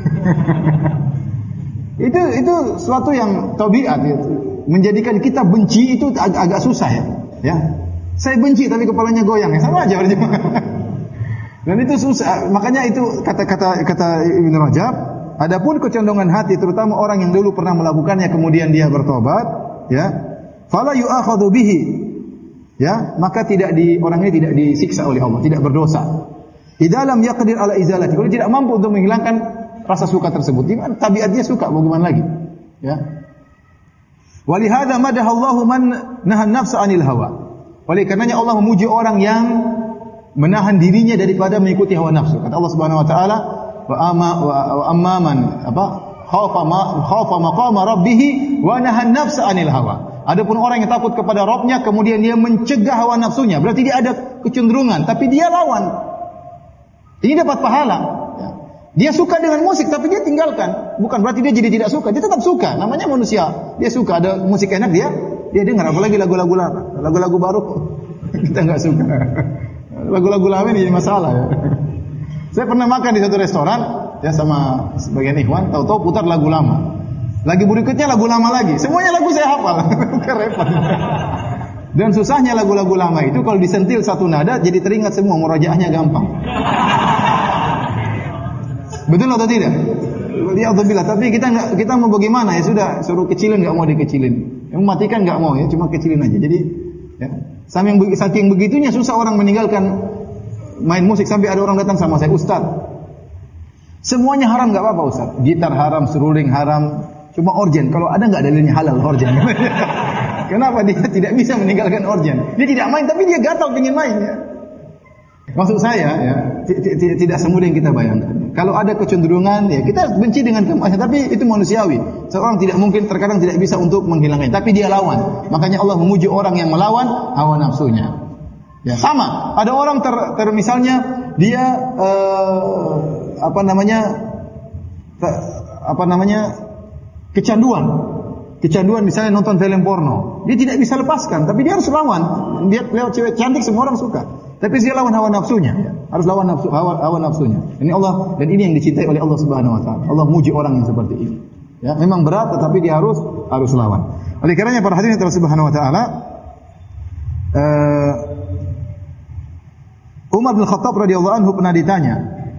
itu itu suatu yang tabiat, ya. Menjadikan kita benci itu agak, agak susah, ya. Ya, saya benci tapi kepalanya goyang, ya sama aja berarti. Dan itu susah, makanya itu kata-kata kata Ibnu Rajab. Adapun kecenderungan hati, terutama orang yang dulu pernah melakukannya kemudian dia bertobat, ya, fala yu'akhadhu bihi, ya, maka tidak di orang ini tidak disiksa oleh Allah, tidak berdosa. Idza lam yaqdir ala izalati, kalau tidak mampu untuk menghilangkan rasa suka tersebut, gimana tabiat dia suka, bagaimana lagi, ya. Walihada madahallahu man nahan nafsa anil hawa. Oleh karenanya Allah memuji orang yang menahan dirinya daripada mengikuti hawa nafsu. Kata Allah Subhanahu wa taala, wa amma wa amma man apa khafa ma khafa maqama rabbih wa nahan nafsa anil hawa. Adapun orang yang takut kepada Rabbnya kemudian dia mencegah hawa nafsunya, berarti dia ada kecenderungan tapi dia lawan. Ini dapat pahala. Dia suka dengan musik tapi dia tinggalkan. Bukan berarti dia jadi tidak suka, dia tetap suka. Namanya manusia. Dia suka ada musik enak dia dia dengar, apalagi lagu-lagu lama. Lagu-lagu baru kita enggak suka. Lagu-lagu lama ini jadi masalah, ya. Saya pernah makan di satu restoran, ya, sama sebagian ikhwan, tahu-tahu putar lagu lama. Lagi berikutnya lagu lama lagi. Semuanya lagu saya hafal. Repot. Dan susahnya lagu-lagu lama itu kalau disentil satu nada jadi teringat semua, murajaahnya gampang. Betul atau tidak? Ya alhamdulillah. Tapi kita enggak, kita mau bagaimana, ya sudah, suruh kecilin enggak mau dikecilin. Yang matikan enggak mau, ya, cuma kecilin aja. Jadi, ya, saking saking begitunya susah orang meninggalkan main musik. Sampai ada orang datang sama saya, Ustaz, semuanya haram enggak apa-apa Ustaz. Gitar haram, seruling haram, cuma organ. Kalau ada enggak dalilnya halal organ? Kenapa dia tidak bisa meninggalkan organ? Dia tidak main tapi dia gatal pengen main, ya. Maksud saya, ya, tidak semudah yang kita bayangkan. Kalau ada kecenderungan, ya, kita benci dengan kemaksiatan, tapi itu manusiawi. Seorang tidak mungkin, terkadang tidak bisa untuk menghilangkannya, tapi dia lawan. Makanya Allah memuji orang yang melawan hawa nafsunya. Ya, sama. Ada orang ter, ter misalnya dia uh, apa namanya ter, apa namanya kecanduan, kecanduan misalnya nonton film porno. Dia tidak bisa lepaskan, tapi dia harus lawan. Dia lewat cewek cantik semua orang suka. Tapi dia lawan hawa nafsunya, ya. Harus lawan nafsu, hawa, hawa nafsunya. Ini Allah, dan ini yang dicintai oleh Allah Subhanahu wa taala. Allah muji orang yang seperti ini. Ya, memang berat tetapi dia harus harus lawan. Oleh karenanya para hadirin Allah Subhanahu wa taala, uh, Umar bin Khattab radhiyallahu anhu pernah ditanya,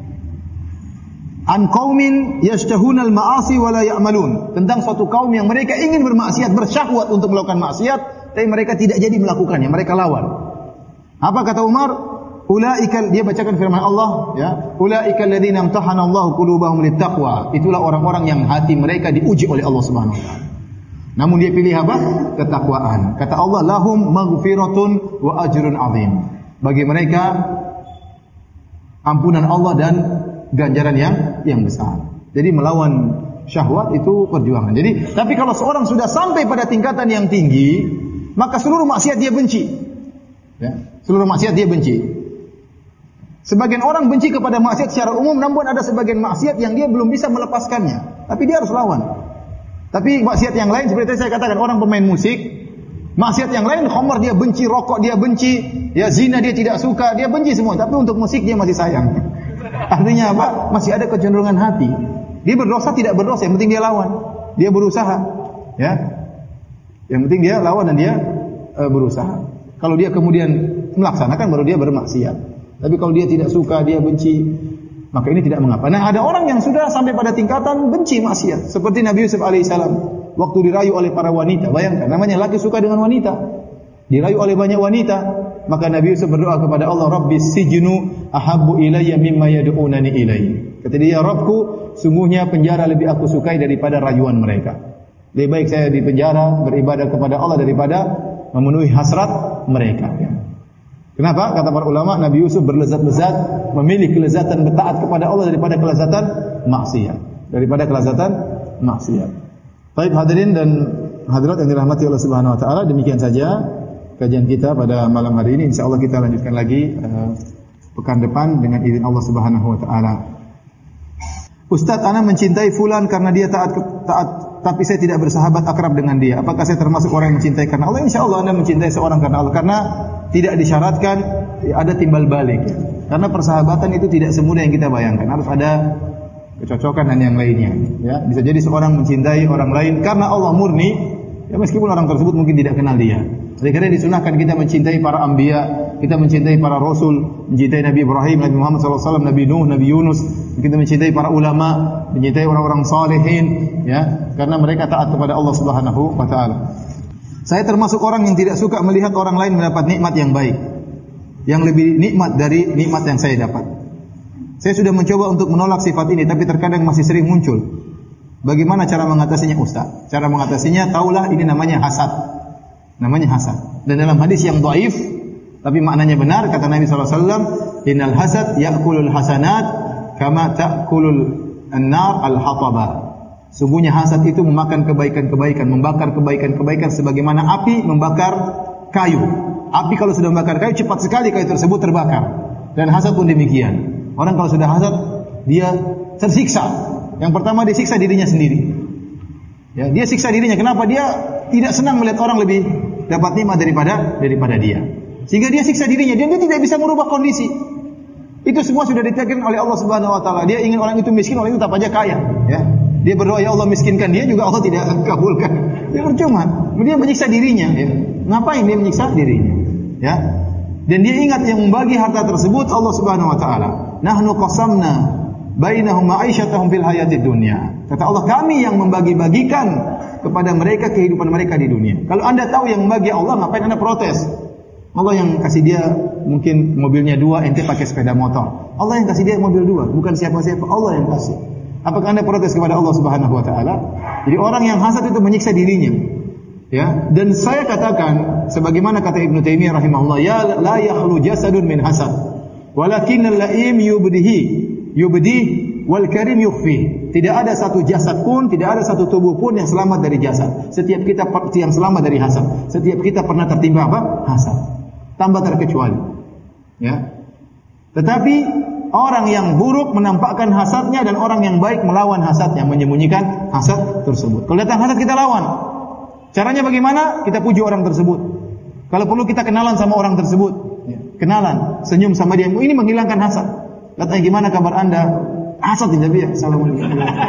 an qaumin yashtahuna al-ma'asi wa la ya'malun, tentang suatu kaum yang mereka ingin bermaksiat, bersyahwat untuk melakukan maksiat, tapi mereka tidak jadi melakukannya, mereka lawan. Apa kata Umar? Ulaika, dia bacakan firman Allah, ya, ulaika alladziina imtahana Allahu qulubahum littaqwa. Itulah orang-orang yang hati mereka diuji oleh Allah Subhanahu wa taala. Namun dia pilih apa? Ketakwaan. Kata Allah, lahum maghfiratun wa ajrun 'azim. Bagi mereka ampunan Allah dan ganjaran yang yang besar. Jadi melawan syahwat itu perjuangan. Jadi, tapi kalau seorang sudah sampai pada tingkatan yang tinggi, maka seluruh maksiat dia benci. Ya, seluruh maksiat dia benci. Sebagian orang benci kepada maksiat secara umum, namun ada sebagian maksiat yang dia belum bisa melepaskannya, tapi dia harus lawan. Tapi maksiat yang lain seperti saya katakan, orang pemain musik Maksiat yang lain, khamar dia benci, rokok dia benci, ya zina dia tidak suka, dia benci semua. Tapi untuk musik dia masih sayang. Artinya apa? Masih ada kecenderungan hati. Dia berdosa tidak berdosa, yang penting dia lawan. Dia berusaha, ya. Yang penting dia lawan dan dia e, berusaha. Kalau dia kemudian melaksanakan, baru dia bermaksiat. Tapi kalau dia tidak suka, dia benci, maka ini tidak mengapa. Nah, ada orang yang sudah sampai pada tingkatan benci maksiat, seperti Nabi Yusuf alaihissalam waktu dirayu oleh para wanita. Bayangkan, namanya laki suka dengan wanita, dirayu oleh banyak wanita, maka Nabi Yusuf berdoa kepada Allah, Rabbis sijnu ahabbu ilayya mimma yad'unani ilaihi. Kata dia, Rabbku, sungguhnya penjara lebih aku sukai daripada rayuan mereka. Lebih baik saya di penjara beribadah kepada Allah daripada memenuhi hasrat mereka. Kenapa? Kata para ulama, Nabi Yusuf berlezat-lezat, memilih kelezatan bertaat kepada Allah daripada kelezatan maksiat. Daripada kelezatan maksiat. Baik hadirin dan hadirat yang dirahmati Allah Subhanahu wa taala, demikian saja kajian kita pada malam hari ini. Insyaallah kita lanjutkan lagi uh, pekan depan dengan izin Allah Subhanahu wa taala. Ustaz, ana mencintai fulan karena dia taat taat tapi saya tidak bersahabat akrab dengan dia. Apakah saya termasuk orang yang mencintai karena Allah? Insyaallah Anda mencintai seorang karena Allah, karena tidak disyaratkan ada timbal balik. Ya. Karena persahabatan itu tidak semudah yang kita bayangkan. Harus ada kecocokan dan yang lainnya. Ya, bisa jadi seorang mencintai orang lain karena Allah murni, ya meskipun orang tersebut mungkin tidak kenal dia. Oleh karena disunahkan kita mencintai para anbiya, kita mencintai para rasul, mencintai Nabi Ibrahim, Nabi Muhammad sallallahu alaihi wasallam, Nabi Nuh, Nabi Yunus, kita mencintai para ulama, mencintai orang-orang salihin, ya, karena mereka taat kepada Allah Subhanahu wa taala. Saya termasuk orang yang tidak suka melihat orang lain mendapat nikmat yang baik, yang lebih nikmat dari nikmat yang saya dapat. Saya sudah mencoba untuk menolak sifat ini, tapi terkadang masih sering muncul. Bagaimana cara mengatasinya, Ustaz? Cara mengatasinya, taulah ini namanya hasad. Namanya hasad. Dan dalam hadis yang dhaif tapi maknanya benar, kata Nabi sallallahu alaihi wasallam, innal hasad ya'kulul hasanat kama ta'kulul an-nar al-hataba. Sungguhnya hasad itu memakan kebaikan-kebaikan, membakar kebaikan-kebaikan sebagaimana api membakar kayu. Api kalau sudah membakar kayu, cepat sekali kayu tersebut terbakar. Dan hasad pun demikian. Orang kalau sudah hasad, dia tersiksa. Yang pertama dia siksa dirinya sendiri. Ya, dia siksa dirinya. Kenapa? Dia tidak senang melihat orang lebih dapat nikmat daripada daripada dia. Sehingga dia siksa dirinya, dan dia tidak bisa merubah kondisi. Itu semua sudah ditakdirkan oleh Allah Subhanahu wa taala. Dia ingin orang itu miskin, orang itu tetap aja kaya, ya. Dia berdoa, ya Allah miskinkan dia, juga Allah tidak kabulkan. Dia percuma. Dia menyiksa dirinya, ya. Ngapain dia menyiksa dirinya? Ya. Dan dia ingat yang membagi harta tersebut Allah Subhanahu wa taala. Nahnu qasamna bainahum ma'isyatahum fil hayatid dunya. Kata Allah, kami yang membagi-bagikan kepada mereka kehidupan mereka di dunia. Kalau Anda tahu yang membagi Allah, ngapain Anda protes? Allah yang kasih dia mungkin mobilnya dua, ente pakai sepeda motor. Allah yang kasih dia mobil dua, bukan siapa-siapa, Allah yang kasih. Apakah Anda protes kepada Allah Subhanahu wa taala? Jadi orang yang hasad itu menyiksa dirinya. Ya, dan saya katakan sebagaimana kata Ibnu Taimiyah rahimahullah, ya la yakhlu jasadun min hasad, walakinnal la'im yubdihi, yubdi wal karim yukhfi. Tidak ada satu jasad pun, tidak ada satu tubuh pun yang selamat dari jasad. Setiap kita yang selamat dari hasad. Setiap kita pernah tertimpa apa? Hasad. Tanpa terkecuali. Ya. Tetapi orang yang buruk menampakkan hasadnya dan orang yang baik melawan hasadnya, menyembunyikan hasad tersebut. Kalau datang hasad kita lawan. Caranya bagaimana? Kita puji orang tersebut. Kalau perlu kita kenalan sama orang tersebut. Ya. Kenalan, senyum sama dia. Ini menghilangkan hasad. Katanya, gimana kabar Anda? Hasad tidak biar. Assalamualaikum.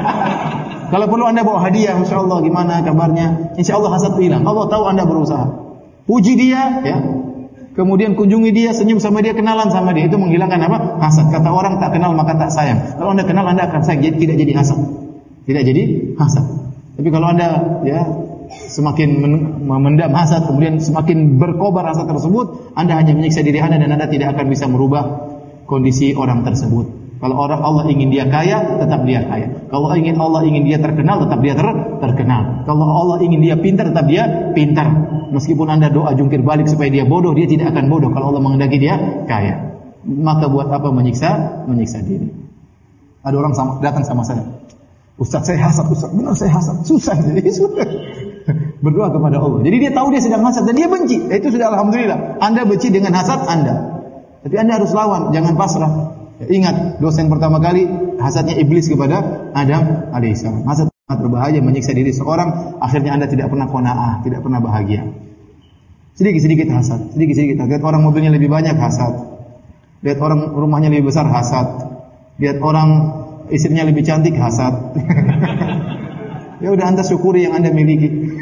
Kalau perlu Anda bawa hadiah, insya Allah gimana kabarnya? Insya Allah hasad hilang. Allah tahu Anda berusaha. Puji dia, ya. Kemudian kunjungi dia, senyum sama dia, kenalan sama dia. Itu menghilangkan apa? Hasad. Kata orang, tak kenal maka tak sayang. Kalau Anda kenal, Anda akan sayang. Jadi tidak jadi hasad. Tidak jadi hasad. Tapi kalau Anda, ya, semakin memendam hasad, kemudian semakin berkobar hasad tersebut, Anda hanya menyiksa diri Anda dan Anda tidak akan bisa merubah kondisi orang tersebut. Kalau orang Allah ingin dia kaya, tetap dia kaya. Kalau ingin Allah ingin dia terkenal, tetap dia ter terkenal. Kalau Allah ingin dia pintar, tetap dia pintar. Meskipun Anda doa jungkir balik supaya dia bodoh, dia tidak akan bodoh kalau Allah menghendaki dia kaya. Maka buat apa menyiksa? Menyiksa diri. Ada orang sama, datang sama saya. Ustaz, saya hasad, Ustaz. Benar saya hasad. Susah jadi susah. Berdoa kepada Allah. Jadi dia tahu dia sedang hasad dan dia benci. Itu sudah alhamdulillah. Anda benci dengan hasad Anda. Tapi Anda harus lawan, jangan pasrah. Ya, ingat, dosen pertama kali hasadnya iblis kepada Adam alaihissalam. Hasad sangat berbahaya, menyiksa diri seorang, akhirnya Anda tidak pernah qanaah, tidak pernah bahagia. Sedikit-sedikit hasad, sedikit-sedikit hasad. Lihat orang mobilnya lebih banyak, hasad. Lihat orang rumahnya lebih besar, hasad. Lihat orang istrinya lebih cantik, hasad. Ya udah, Anda syukuri yang Anda miliki.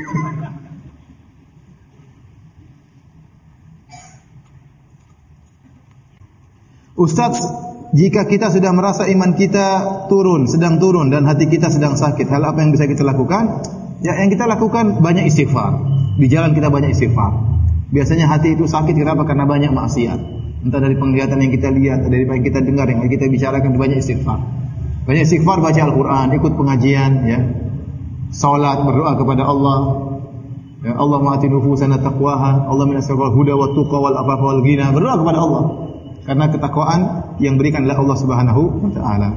Ustaz, jika kita sudah merasa iman kita turun, sedang turun dan hati kita sedang sakit, hal apa yang bisa kita lakukan? Ya, yang kita lakukan banyak istighfar. Di jalan kita banyak istighfar. Biasanya hati itu sakit kenapa? Karena banyak maksiat. Entah dari penglihatan yang kita lihat, dari apa yang kita dengar, yang kita bicarakan, banyak istighfar. Banyak istighfar, baca Al-Quran, ikut pengajian, ya. Salat, berdoa kepada Allah. Ya, Allah ma'ati nufusana taqwaha, Allah min asrarul huda wa tuqa wal afafa wal ghina. Berdoa kepada Allah. Karena ketakwaan yang berikan adalah Allah Subhanahu wa taala.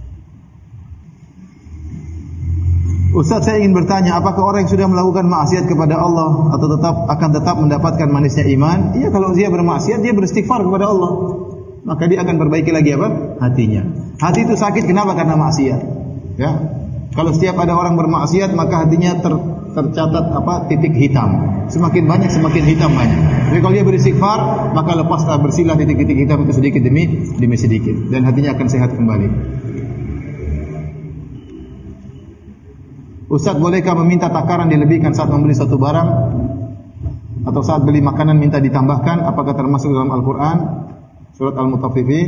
Ustaz, saya ingin bertanya, apakah orang yang sudah melakukan maksiat kepada Allah atau tetap akan tetap mendapatkan manisnya iman? Iya, kalau dia bermaksiat, dia beristighfar kepada Allah, maka dia akan perbaiki lagi apa? Hatinya. Hati itu sakit kenapa? Karena maksiat. Ya. Kalau setiap ada orang bermaksiat, maka hatinya ter, tercatat apa? Titik hitam. Semakin banyak, semakin hitam banyak. Jadi kalau dia beristighfar, maka lepaslah bersilah titik-titik hitam itu sedikit demi demi sedikit, dan hatinya akan sehat kembali. Ustaz, bolehkah meminta takaran dilebihkan saat membeli satu barang atau saat beli makanan minta ditambahkan? Apakah termasuk dalam Al-Quran surat Al-Mutaffifin?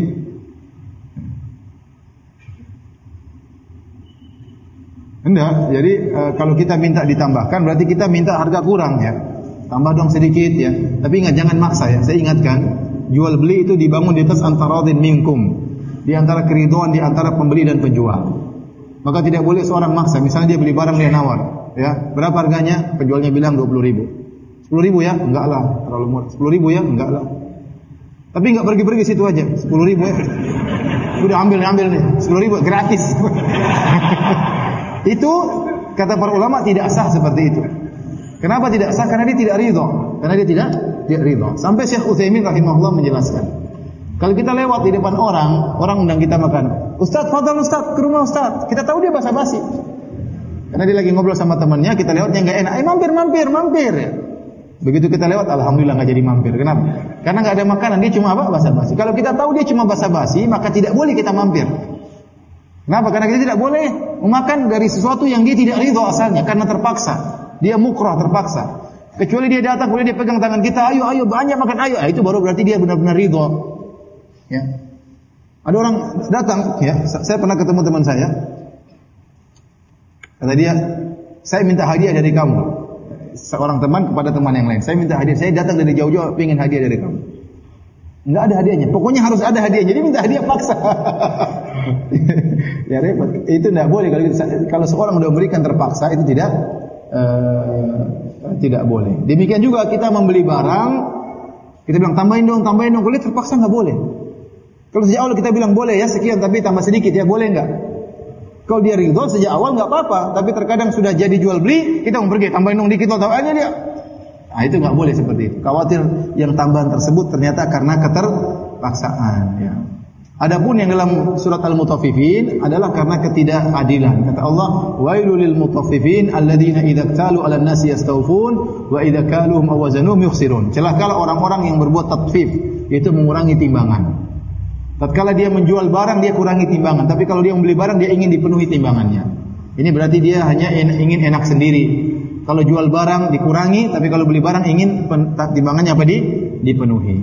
Enggak. Jadi e, kalau kita minta ditambahkan berarti kita minta harga kurang, ya. Tambah dong sedikit, ya. Tapi ingat, jangan maksa, ya. Saya ingatkan, jual beli itu dibangun di atas antaradin minkum, di antara keridhaan di antara pembeli dan penjual. Maka tidak boleh seorang maksa. Misalnya dia beli barang, dia nawar, ya, berapa harganya? Penjualnya bilang dua puluh ribu. sepuluh ribu ya? Enggak lah, terlalu murah. sepuluh ribu ya? Enggak lah. Tapi enggak pergi-pergi situ aja. sepuluh ribu ya? Udah ambil-ambil nih. sepuluh ribu gratis. Itu kata para ulama tidak sah seperti itu. Kenapa tidak sah? Karena dia tidak ridha. Karena dia tidak tidak ridha. Sampai Syekh Utsaimin rahimahullah menjelaskan, kalau kita lewat di depan orang, orang undang kita makan. Ustaz, fadal Ustaz, ke rumah Ustaz. Kita tahu dia basa-basi. Karena dia lagi ngobrol sama temannya, kita lewatnya enggak enak. Eh, mampir, mampir, mampir. Begitu kita lewat, alhamdulillah enggak jadi mampir. Kenapa? Karena enggak ada makanan, dia cuma apa? Basa-basi. Kalau kita tahu dia cuma basa-basi, maka tidak boleh kita mampir. Kenapa? Karena kita tidak boleh memakan dari sesuatu yang dia tidak ridha asalnya, karena terpaksa. Dia mukrah, terpaksa. Kecuali dia datang, boleh dia pegang tangan kita, ayo, ayo, banyak makan, ayo. Itu baru berarti dia benar-benar ridha. Ya. Ada orang datang, ya, saya pernah ketemu teman saya. Kata dia, saya minta hadiah dari kamu. Seorang teman kepada teman yang lain, saya minta hadiah. Saya datang dari jauh-jauh, ingin hadiah dari kamu. Enggak ada hadiahnya. Pokoknya harus ada hadiah. Jadi minta hadiah paksa. Ya repot. Itu tidak boleh. Kalau, kalau seorang sudah memberikan terpaksa, itu tidak uh, tidak boleh. Demikian juga kita membeli barang, kita bilang tambahin dong, tambahin dong. Kalau terpaksa nggak boleh. Kalau sejak awal kita bilang boleh ya sekian, tapi tambah sedikit ya, boleh enggak? Kalau dia ridho sejak awal enggak apa-apa, tapi terkadang sudah jadi jual beli, kita mau pergi tambahin dong dikit, tambahin dia. Nah, itu enggak boleh seperti itu. Khawatir yang tambahan tersebut ternyata karena keterpaksaan, ya. Adapun yang dalam surat Al-Mutaffifin adalah karena ketidakadilan. Kata Allah, wailul lil mutaffifin alladzina idza iktalu 'alan nasi yastawfun wa idza kaluhum aw wazanuhum yukhsirun. Celakalah orang-orang yang berbuat tatfif, yaitu mengurangi timbangan. Tatkala dia menjual barang, dia kurangi timbangan. Tapi kalau dia membeli barang, dia ingin dipenuhi timbangannya. Ini berarti dia hanya ingin enak sendiri. Kalau jual barang dikurangi, tapi kalau beli barang ingin timbangannya apa? Di, dipenuhi.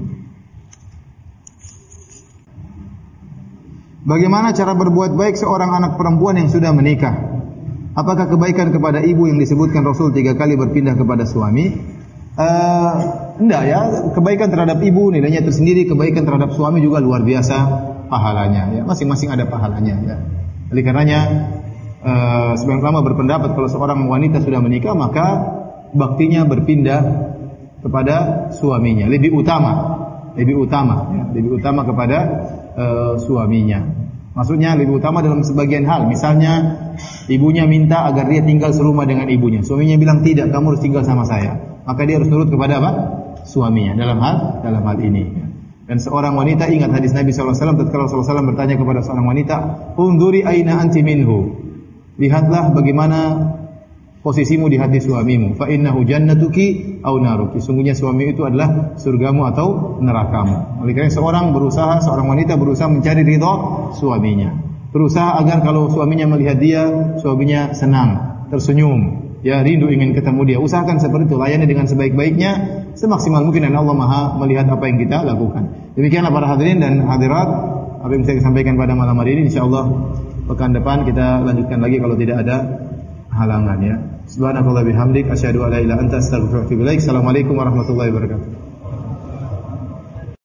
Bagaimana cara berbuat baik seorang anak perempuan yang sudah menikah? Apakah kebaikan kepada ibu yang disebutkan Rasul tiga kali berpindah kepada suami? Uh, enggak ya, kebaikan terhadap ibu nilainya tersendiri, kebaikan terhadap suami juga luar biasa pahalanya, ya, masing-masing ada pahalanya, ya. Oleh karenanya uh, sebagian ulama berpendapat kalau seorang wanita sudah menikah maka baktinya berpindah kepada suaminya, lebih utama, lebih utama, ya, lebih utama kepada uh, suaminya. Maksudnya lebih utama dalam sebagian hal, misalnya ibunya minta agar dia tinggal serumah dengan ibunya, suaminya bilang tidak, kamu harus tinggal sama saya. Maka dia harus nurut kepada apa? Suaminya dalam hal dalam hal ini. Dan seorang wanita, ingat hadis Nabi sallallahu alaihi wasallam ketika Rasulullah sallallahu alaihi wasallam bertanya kepada seorang wanita, "Unduri aina anti minhu?" Lihatlah bagaimana posisimu di hati suamimu. Fa innahu jannatuki aw naruki. Sungguhnya suami itu adalah surgamu atau nerakamu. Oleh karena seorang berusaha, seorang wanita berusaha mencari ridha suaminya. Berusaha agar kalau suaminya melihat dia, suaminya senang, tersenyum. Ya, rindu ingin ketemu dia. Usahakan seperti itu, layani dengan sebaik-baiknya, semaksimal mungkin, dan Allah Maha melihat apa yang kita lakukan. Demikianlah para hadirin dan hadirat, apa yang saya sampaikan pada malam hari ini. Insyaallah pekan depan kita lanjutkan lagi kalau tidak ada halangan ya. Subhanallahi bihamdik asyhadu an la ilaha illa anta astaghfiruka wa atubu ilaik. Assalamualaikum warahmatullahi wabarakatuh.